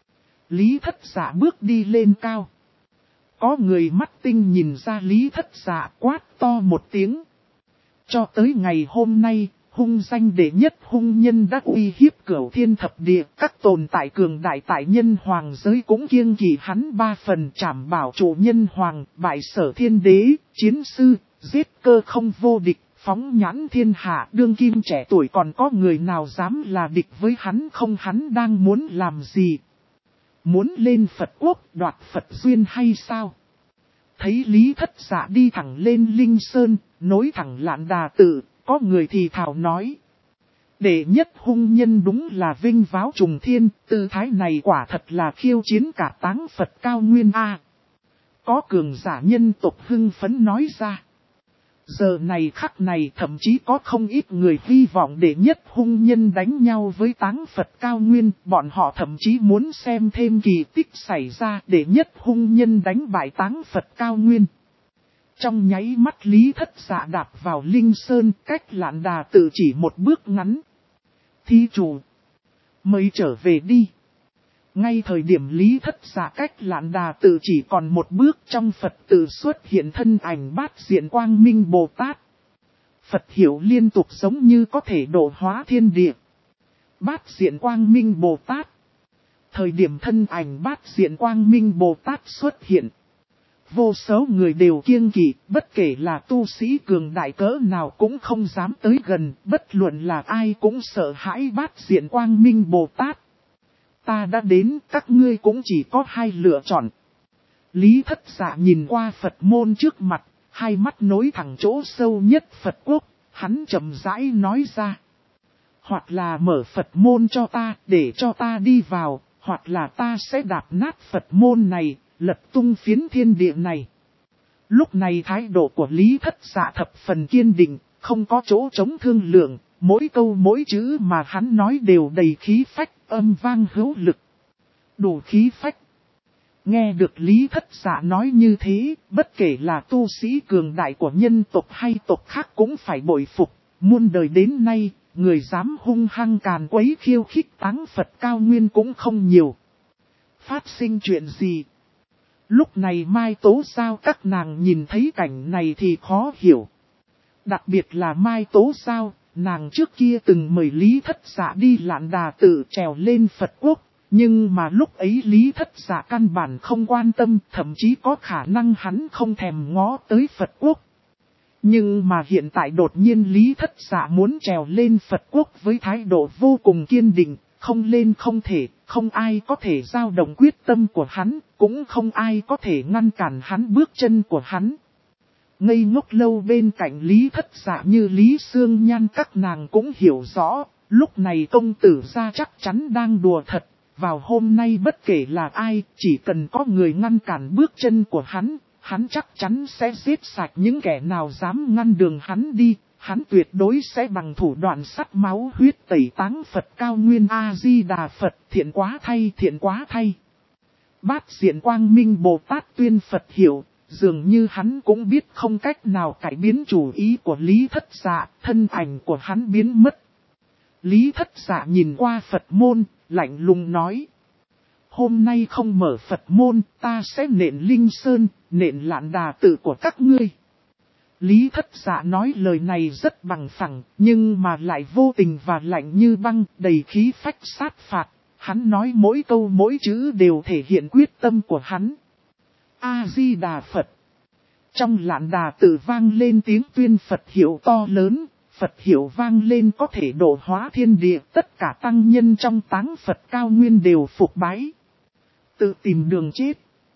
Lý Thất Dạ bước đi lên cao. Có người mắt tinh nhìn ra Lý Thất Dạ quát to một tiếng. Cho tới ngày hôm nay, hung danh đệ nhất hung nhân đã uy hiếp Cửu Thiên Thập Địa. Các tồn tại cường đại tại nhân hoàng giới cũng kiêng kỵ hắn 3 phần, trảm bảo chủ nhân hoàng, bại sở thiên đế, chiến sư, giết cơ không vô địch, phóng nhãn thiên hạ. Đương kim trẻ tuổi còn có người nào dám là địch với hắn không? Hắn đang muốn làm gì? Muốn lên Phật Quốc đoạt Phật duyên hay sao? Thấy Lý Thất Dạ đi thẳng lên Linh Sơn, nối thẳng Lạn Đà Tự, có người thì thảo nói. Đệ nhất hung nhân đúng là vinh váo trùng thiên, tư thái này quả thật là khiêu chiến cả táng Phật cao nguyên A. Có cường giả nhân tộc hưng phấn nói ra. Giờ này khắc này thậm chí có không ít người hy vọng đệ nhất hung nhân đánh nhau với táng Phật cao nguyên. Bọn họ thậm chí muốn xem thêm kỳ tích xảy ra đệ nhất hung nhân đánh bại táng Phật cao nguyên. Trong nháy mắt Lý Thất Dạ đạp vào Linh Sơn, cách Lạn Đà Tự chỉ một bước ngắn. Thí chủ, mời trở về đi. Ngay thời điểm Lý Thất Dạ cách Lạn Đà Tự chỉ còn một bước, trong Phật tự xuất hiện thân ảnh Bát Diện Quang Minh Bồ Tát. Phật hiệu liên tục giống như có thể độ hóa thiên địa. Bát Diện Quang Minh Bồ Tát. Thời điểm thân ảnh Bát Diện Quang Minh Bồ Tát xuất hiện, vô số người đều kiêng kỵ, bất kể là tu sĩ cường đại cỡ nào cũng không dám tới gần, bất luận là ai cũng sợ hãi Bát Diện Quang Minh Bồ Tát. Ta đã đến, các ngươi cũng chỉ có hai lựa chọn. Lý Thất Dạ nhìn qua Phật môn trước mặt, hai mắt nối thẳng chỗ sâu nhất Phật Quốc, hắn chậm rãi nói ra. Hoặc là mở Phật môn cho ta, để cho ta đi vào, hoặc là ta sẽ đạp nát Phật môn này, lật tung phiến thiên địa này. Lúc này thái độ của Lý Thất Dạ thập phần kiên định, không có chỗ chống thương lượng, mỗi câu mỗi chữ mà hắn nói đều đầy khí phách, âm vang hữu lực. Đủ khí phách. Nghe được Lý Thất Dạ nói như thế, bất kể là tu sĩ cường đại của nhân tộc hay tộc khác cũng phải bội phục. Muôn đời đến nay, người dám hung hăng càn quấy khiêu khích táng Phật cao nguyên cũng không nhiều. Phát sinh chuyện gì? Lúc này Mai Tố Giao các nàng nhìn thấy cảnh này thì khó hiểu. Đặc biệt là Mai Tố Giao, nàng trước kia từng mời Lý Thất Dạ đi Lạn Đà Tự trèo lên Phật Quốc. Nhưng mà lúc ấy Lý Thất Dạ căn bản không quan tâm, thậm chí có khả năng hắn không thèm ngó tới Phật Quốc. Nhưng mà hiện tại đột nhiên Lý Thất Dạ muốn trèo lên Phật Quốc với thái độ vô cùng kiên định, không lên không thể, không ai có thể dao động quyết tâm của hắn, cũng không ai có thể ngăn cản hắn bước chân của hắn. Ngây ngốc lâu bên cạnh Lý Thất Dạ như Lý Sương Nhan các nàng cũng hiểu rõ, lúc này công tử gia chắc chắn đang đùa thật. Vào hôm nay bất kể là ai, chỉ cần có người ngăn cản bước chân của hắn, hắn chắc chắn sẽ giết sạch những kẻ nào dám ngăn đường hắn đi. Hắn tuyệt đối sẽ bằng thủ đoạn sắt máu huyết tẩy táng Phật cao nguyên. A-di-đà Phật, thiện quá thay, thiện quá thay. Bát Diện Quang Minh Bồ Tát tuyên Phật hiệu, dường như hắn cũng biết không cách nào cải biến chủ ý của Lý Thất Dạ, thân ảnh của hắn biến mất. Lý Thất Dạ nhìn qua Phật môn, lạnh lùng nói. Hôm nay không mở Phật môn, ta sẽ nện Linh Sơn, nện Lạn Đà Tự của các ngươi. Lý Thất Dạ nói lời này rất bằng phẳng, nhưng mà lại vô tình và lạnh như băng, đầy khí phách sát phạt. Hắn nói mỗi câu mỗi chữ đều thể hiện quyết tâm của hắn. A-di-đà Phật. Trong Lạn Đà Tự vang lên tiếng tuyên Phật hiệu to lớn. Phật hiệu vang lên có thể độ hóa thiên địa, tất cả tăng nhân trong táng Phật cao nguyên đều phục bái. Tự tìm đường chết.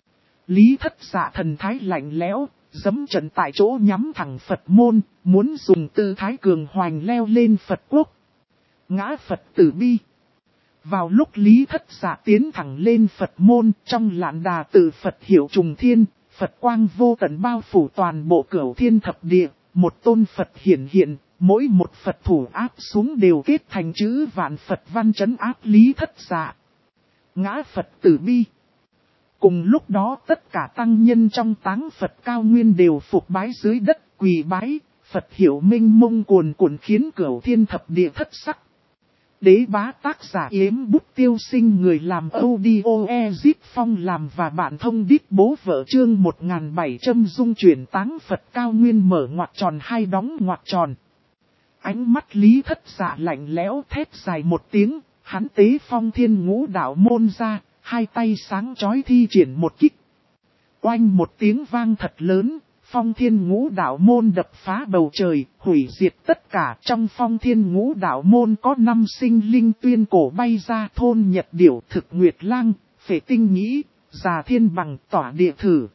Lý Thất Dạ thần thái lạnh lẽo, giẫm trận tại chỗ nhắm thẳng Phật môn, muốn dùng tư thái cường hoành leo lên Phật Quốc. Ngã Phật tử bi. Vào lúc Lý Thất Dạ tiến thẳng lên Phật môn, trong lạn đà tự Phật hiệu trùng thiên, Phật quang vô tận bao phủ toàn bộ cửu thiên thập địa, một tôn Phật hiển hiện, mỗi một Phật thủ áp xuống đều kết thành chữ vạn Phật văn trấn áp Lý Thất Dạ. Ngã Phật tử bi. Cùng lúc đó tất cả tăng nhân trong táng Phật cao nguyên đều phục bái dưới đất, quỳ bái, Phật hiệu minh mông cuồn cuộn khiến cửu thiên thập địa thất sắc. Đế bá tác giả Yếm Bút Tiêu Sinh, người làm audio Ezip Phong làm và bạn thông đít bố vợ chương 1700 dung chuyển táng Phật cao nguyên mở ngoặc tròn hai đóng ngoặc tròn. Ánh mắt Lý Thất Dạ lạnh lẽo thét dài một tiếng, hắn tế phong thiên ngũ đạo môn ra, hai tay sáng chói thi triển một kích. Oanh một tiếng vang thật lớn, phong thiên ngũ đạo môn đập phá bầu trời, hủy diệt tất cả. Trong phong thiên ngũ đạo môn có 5 sinh linh tuyên cổ bay ra, thôn nhật điểu, thực nguyệt lang, phệ tinh nhĩ, già thiên bằng, tỏa địa thử.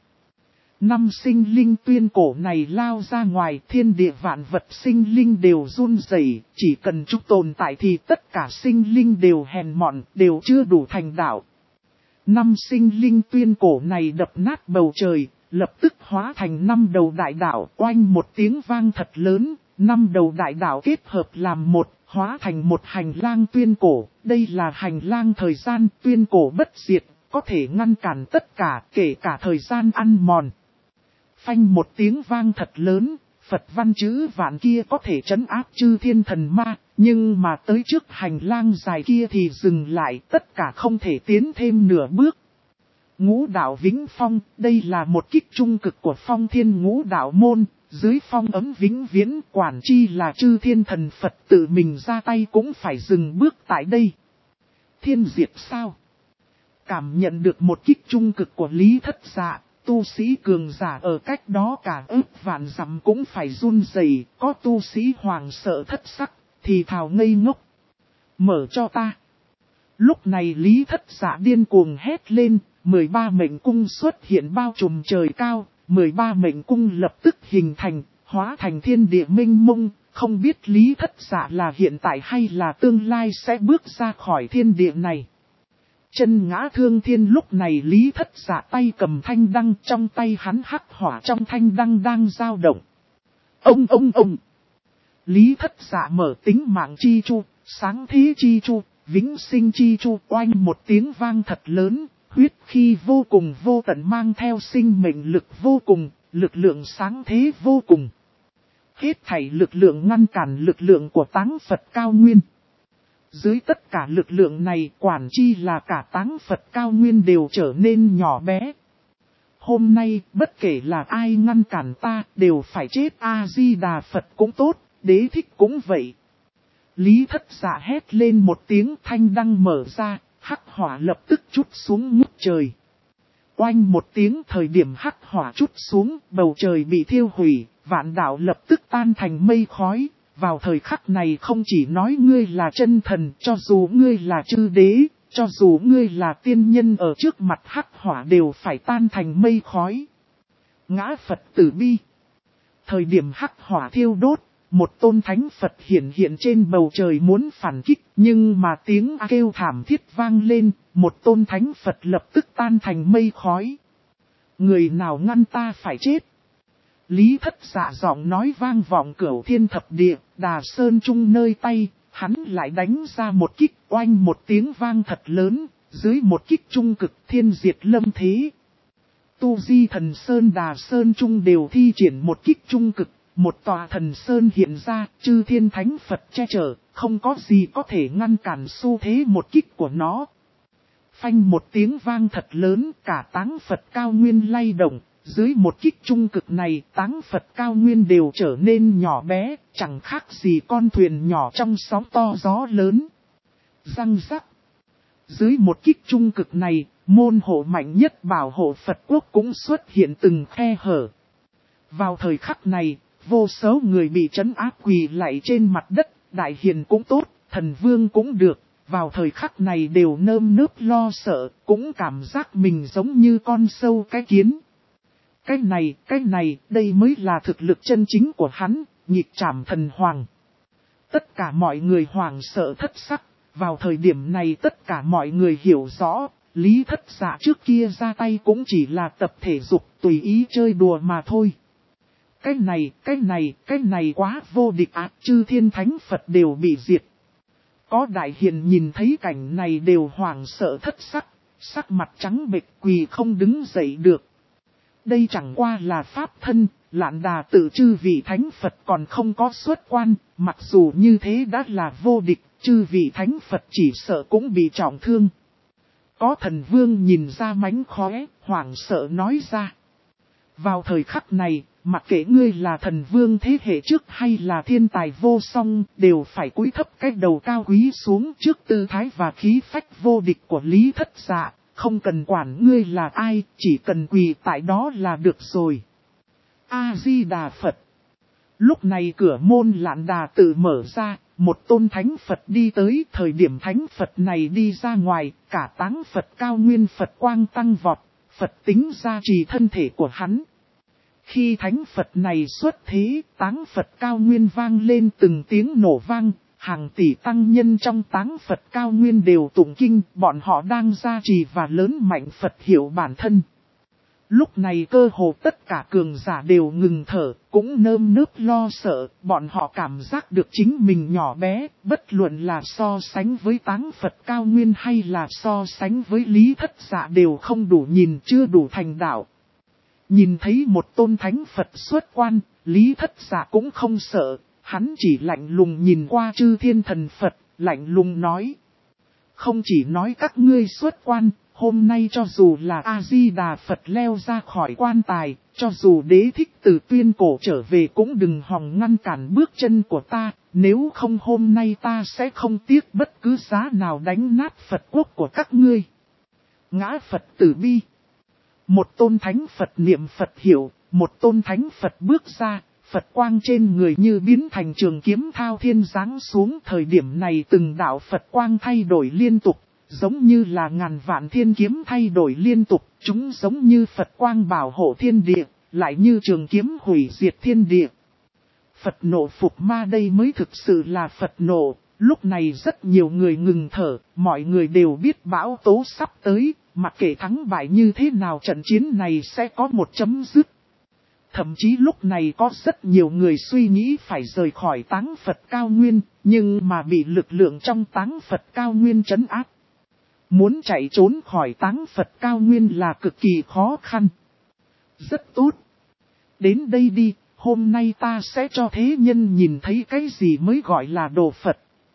5 sinh linh tuyên cổ này lao ra ngoài, thiên địa vạn vật sinh linh đều run rẩy, chỉ cần chúng tồn tại thì tất cả sinh linh đều hèn mọn, đều chưa đủ thành đạo. 5 sinh linh tuyên cổ này đập nát bầu trời, lập tức hóa thành 5 đầu đại đạo, oanh một tiếng vang thật lớn, 5 đầu đại đạo kết hợp làm một, hóa thành một hành lang tuyên cổ. Đây là hành lang thời gian, tuyên cổ bất diệt, có thể ngăn cản tất cả, kể cả thời gian ăn mòn. Phanh một tiếng vang thật lớn, Phật văn chữ vạn kia có thể trấn áp chư thiên thần ma, nhưng mà tới trước hành lang dài kia thì dừng lại, tất cả không thể tiến thêm nửa bước. Ngũ đạo vĩnh phong, đây là một kích trung cực của phong thiên ngũ đạo môn, dưới phong ấm vĩnh viễn, quản chi là chư thiên thần Phật tự mình ra tay cũng phải dừng bước tại đây. Thiên diệt sao? Cảm nhận được một kích trung cực của Lý Thất Dạ, tu sĩ cường giả ở cách đó cả ước vạn dặm cũng phải run rẩy, có tu sĩ hoàng sợ thất sắc, thì thào ngây ngốc. Mở cho ta. Lúc này Lý Thất Dạ điên cuồng hét lên, 13 mệnh cung xuất hiện bao trùm trời cao, 13 mệnh cung lập tức hình thành, hóa thành thiên địa minh mông, không biết Lý Thất Dạ là hiện tại hay là tương lai sẽ bước ra khỏi thiên địa này. Chân ngã thương thiên, lúc này Lý Thất Dạ tay cầm thanh đăng, trong tay hắn hắc hỏa trong thanh đăng đang dao động. Ông! Lý Thất Dạ mở tính mạng chi chu, sáng thế chi chu, vĩnh sinh chi chu, oanh một tiếng vang thật lớn, huyết khí vô cùng vô tận mang theo sinh mệnh lực vô cùng, lực lượng sáng thế vô cùng. Hết thảy lực lượng ngăn cản lực lượng của táng Phật cao nguyên. Dưới tất cả lực lượng này, quản chi là cả táng Phật cao nguyên đều trở nên nhỏ bé. Hôm nay, bất kể là ai ngăn cản ta, đều phải chết. A-di-đà Phật cũng tốt, đế thích cũng vậy. Lý Thất Dạ hét lên một tiếng, thanh đăng mở ra, hắc hỏa lập tức trút xuống ngút trời. Oanh một tiếng, thời điểm hắc hỏa trút xuống, bầu trời bị thiêu hủy, vạn đạo lập tức tan thành mây khói. Vào thời khắc này không chỉ nói ngươi là chân thần, cho dù ngươi là chư đế, cho dù ngươi là tiên nhân, ở trước mặt hắc hỏa đều phải tan thành mây khói. Ngã Phật tử bi. Thời điểm hắc hỏa thiêu đốt, một tôn thánh Phật hiển hiện trên bầu trời muốn phản kích, nhưng mà tiếng kêu thảm thiết vang lên, một tôn thánh Phật lập tức tan thành mây khói. Người nào ngăn ta phải chết? Lý Thất Dạ giọng nói vang vọng cửu thiên thập địa, Đà Sơn Trung nơi tay, hắn lại đánh ra một kích, oanh một tiếng vang thật lớn, dưới một kích trung cực thiên diệt lâm thế. Tu Di Thần Sơn Đà Sơn Trung đều thi triển một kích trung cực, một tòa thần Sơn hiện ra, chư thiên thánh Phật che chở, không có gì có thể ngăn cản xu thế một kích của nó. Phanh một tiếng vang thật lớn, cả táng Phật cao nguyên lay động. Dưới một kích trung cực này, táng Phật cao nguyên đều trở nên nhỏ bé, chẳng khác gì con thuyền nhỏ trong sóng to gió lớn. Răng rắc. Dưới một kích trung cực này, môn hộ mạnh nhất bảo hộ Phật quốc cũng xuất hiện từng khe hở. Vào thời khắc này, vô số người bị trấn áp quỳ lạy trên mặt đất, đại hiền cũng tốt, thần vương cũng được. Vào thời khắc này đều nơm nớp lo sợ, cũng cảm giác mình giống như con sâu cái kiến. Cái này, đây mới là thực lực chân chính của hắn, nhịp trảm thần hoàng. Tất cả mọi người hoàng sợ thất sắc, Vào thời điểm này tất cả mọi người hiểu rõ, Lý Thất Dạ trước kia ra tay cũng chỉ là tập thể dục tùy ý chơi đùa mà thôi. Cái này quá vô địch ác, chư thiên thánh Phật đều bị diệt. Có đại hiền nhìn thấy cảnh này đều hoảng sợ thất sắc, sắc mặt trắng bệch quỳ không đứng dậy được. Đây chẳng qua là pháp thân, Lạn Đà tự chư vị thánh Phật còn không có xuất quan, mặc dù như thế đã là vô địch, chư vị thánh Phật chỉ sợ cũng bị trọng thương. Có thần vương nhìn ra mánh khóe, hoảng sợ nói ra. Vào thời khắc này, mặc kệ ngươi là thần vương thế hệ trước hay là thiên tài vô song, đều phải cúi thấp cái đầu cao quý xuống trước tư thái và khí phách vô địch của Lý Thất Dạ. Không cần quản ngươi là ai, chỉ cần quỳ tại đó là được rồi. A-di-đà Phật. Lúc này cửa môn Lạn Đà tự mở ra, một tôn thánh Phật đi tới. Thời điểm thánh Phật này đi ra ngoài, cả táng Phật cao nguyên Phật quang tăng vọt, Phật tính gia trì thân thể của hắn. Khi thánh Phật này xuất thế, táng Phật cao nguyên vang lên từng tiếng nổ vang. Hàng tỷ tăng nhân trong táng Phật cao nguyên đều tụng kinh, bọn họ đang gia trì và lớn mạnh Phật hiểu bản thân. Lúc này cơ hồ tất cả cường giả đều ngừng thở, cũng nơm nớp lo sợ, bọn họ cảm giác được chính mình nhỏ bé, bất luận là so sánh với táng Phật cao nguyên hay là so sánh với Lý Thất Dạ đều không đủ nhìn, chưa đủ thành đạo. Nhìn thấy một tôn thánh Phật xuất quan, Lý Thất Dạ cũng không sợ. Hắn chỉ lạnh lùng nhìn qua chư thiên thần Phật, lạnh lùng nói. Không chỉ nói các ngươi xuất quan, hôm nay cho dù là A-di-đà Phật leo ra khỏi quan tài, cho dù đế thích từ tuyên cổ trở về cũng đừng hòng ngăn cản bước chân của ta, nếu không hôm nay ta sẽ không tiếc bất cứ giá nào đánh nát Phật quốc của các ngươi. Ngã Phật tử bi. Một tôn thánh Phật niệm Phật hiểu, một tôn thánh Phật bước ra. Phật quang trên người như biến thành trường kiếm thao thiên giáng xuống. Thời điểm này từng đạo Phật quang thay đổi liên tục, giống như là ngàn vạn thiên kiếm thay đổi liên tục. Chúng giống như Phật quang bảo hộ thiên địa, lại như trường kiếm hủy diệt thiên địa. Phật nộ phục ma, đây mới thực sự là Phật nộ. Lúc này rất nhiều người ngừng thở, mọi người đều biết bão tố sắp tới, mặc kệ thắng bại như thế nào trận chiến này sẽ có một chấm dứt. Thậm chí lúc này có rất nhiều người suy nghĩ phải rời khỏi táng Phật cao nguyên, nhưng mà bị lực lượng trong táng Phật cao nguyên trấn áp. Muốn chạy trốn khỏi táng Phật cao nguyên là cực kỳ khó khăn. Rất tốt. Đến đây đi, hôm nay ta sẽ cho thế nhân nhìn thấy cái gì mới gọi là đồ Phật.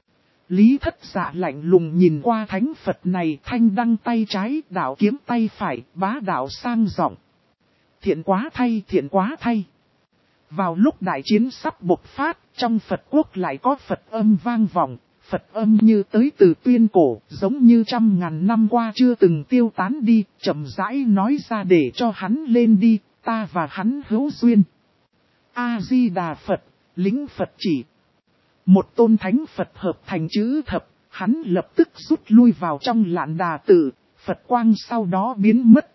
Lý Thất Dạ lạnh lùng nhìn qua thánh Phật này, thanh đăng tay trái, đạo kiếm tay phải, bá đạo sang giọng. Thiện quá thay, thiện quá thay. Vào lúc đại chiến sắp bộc phát, trong Phật quốc lại có Phật âm vang vọng. Phật âm như tới từ tuyên cổ, giống như trăm ngàn năm qua chưa từng tiêu tán đi, chậm rãi nói ra để cho hắn lên đi, ta và hắn hữu duyên. A-di-đà Phật, lính Phật chỉ. Một tôn thánh Phật hợp thành chữ thập, hắn lập tức rút lui vào trong Lạn Đà tự, Phật quang sau đó biến mất.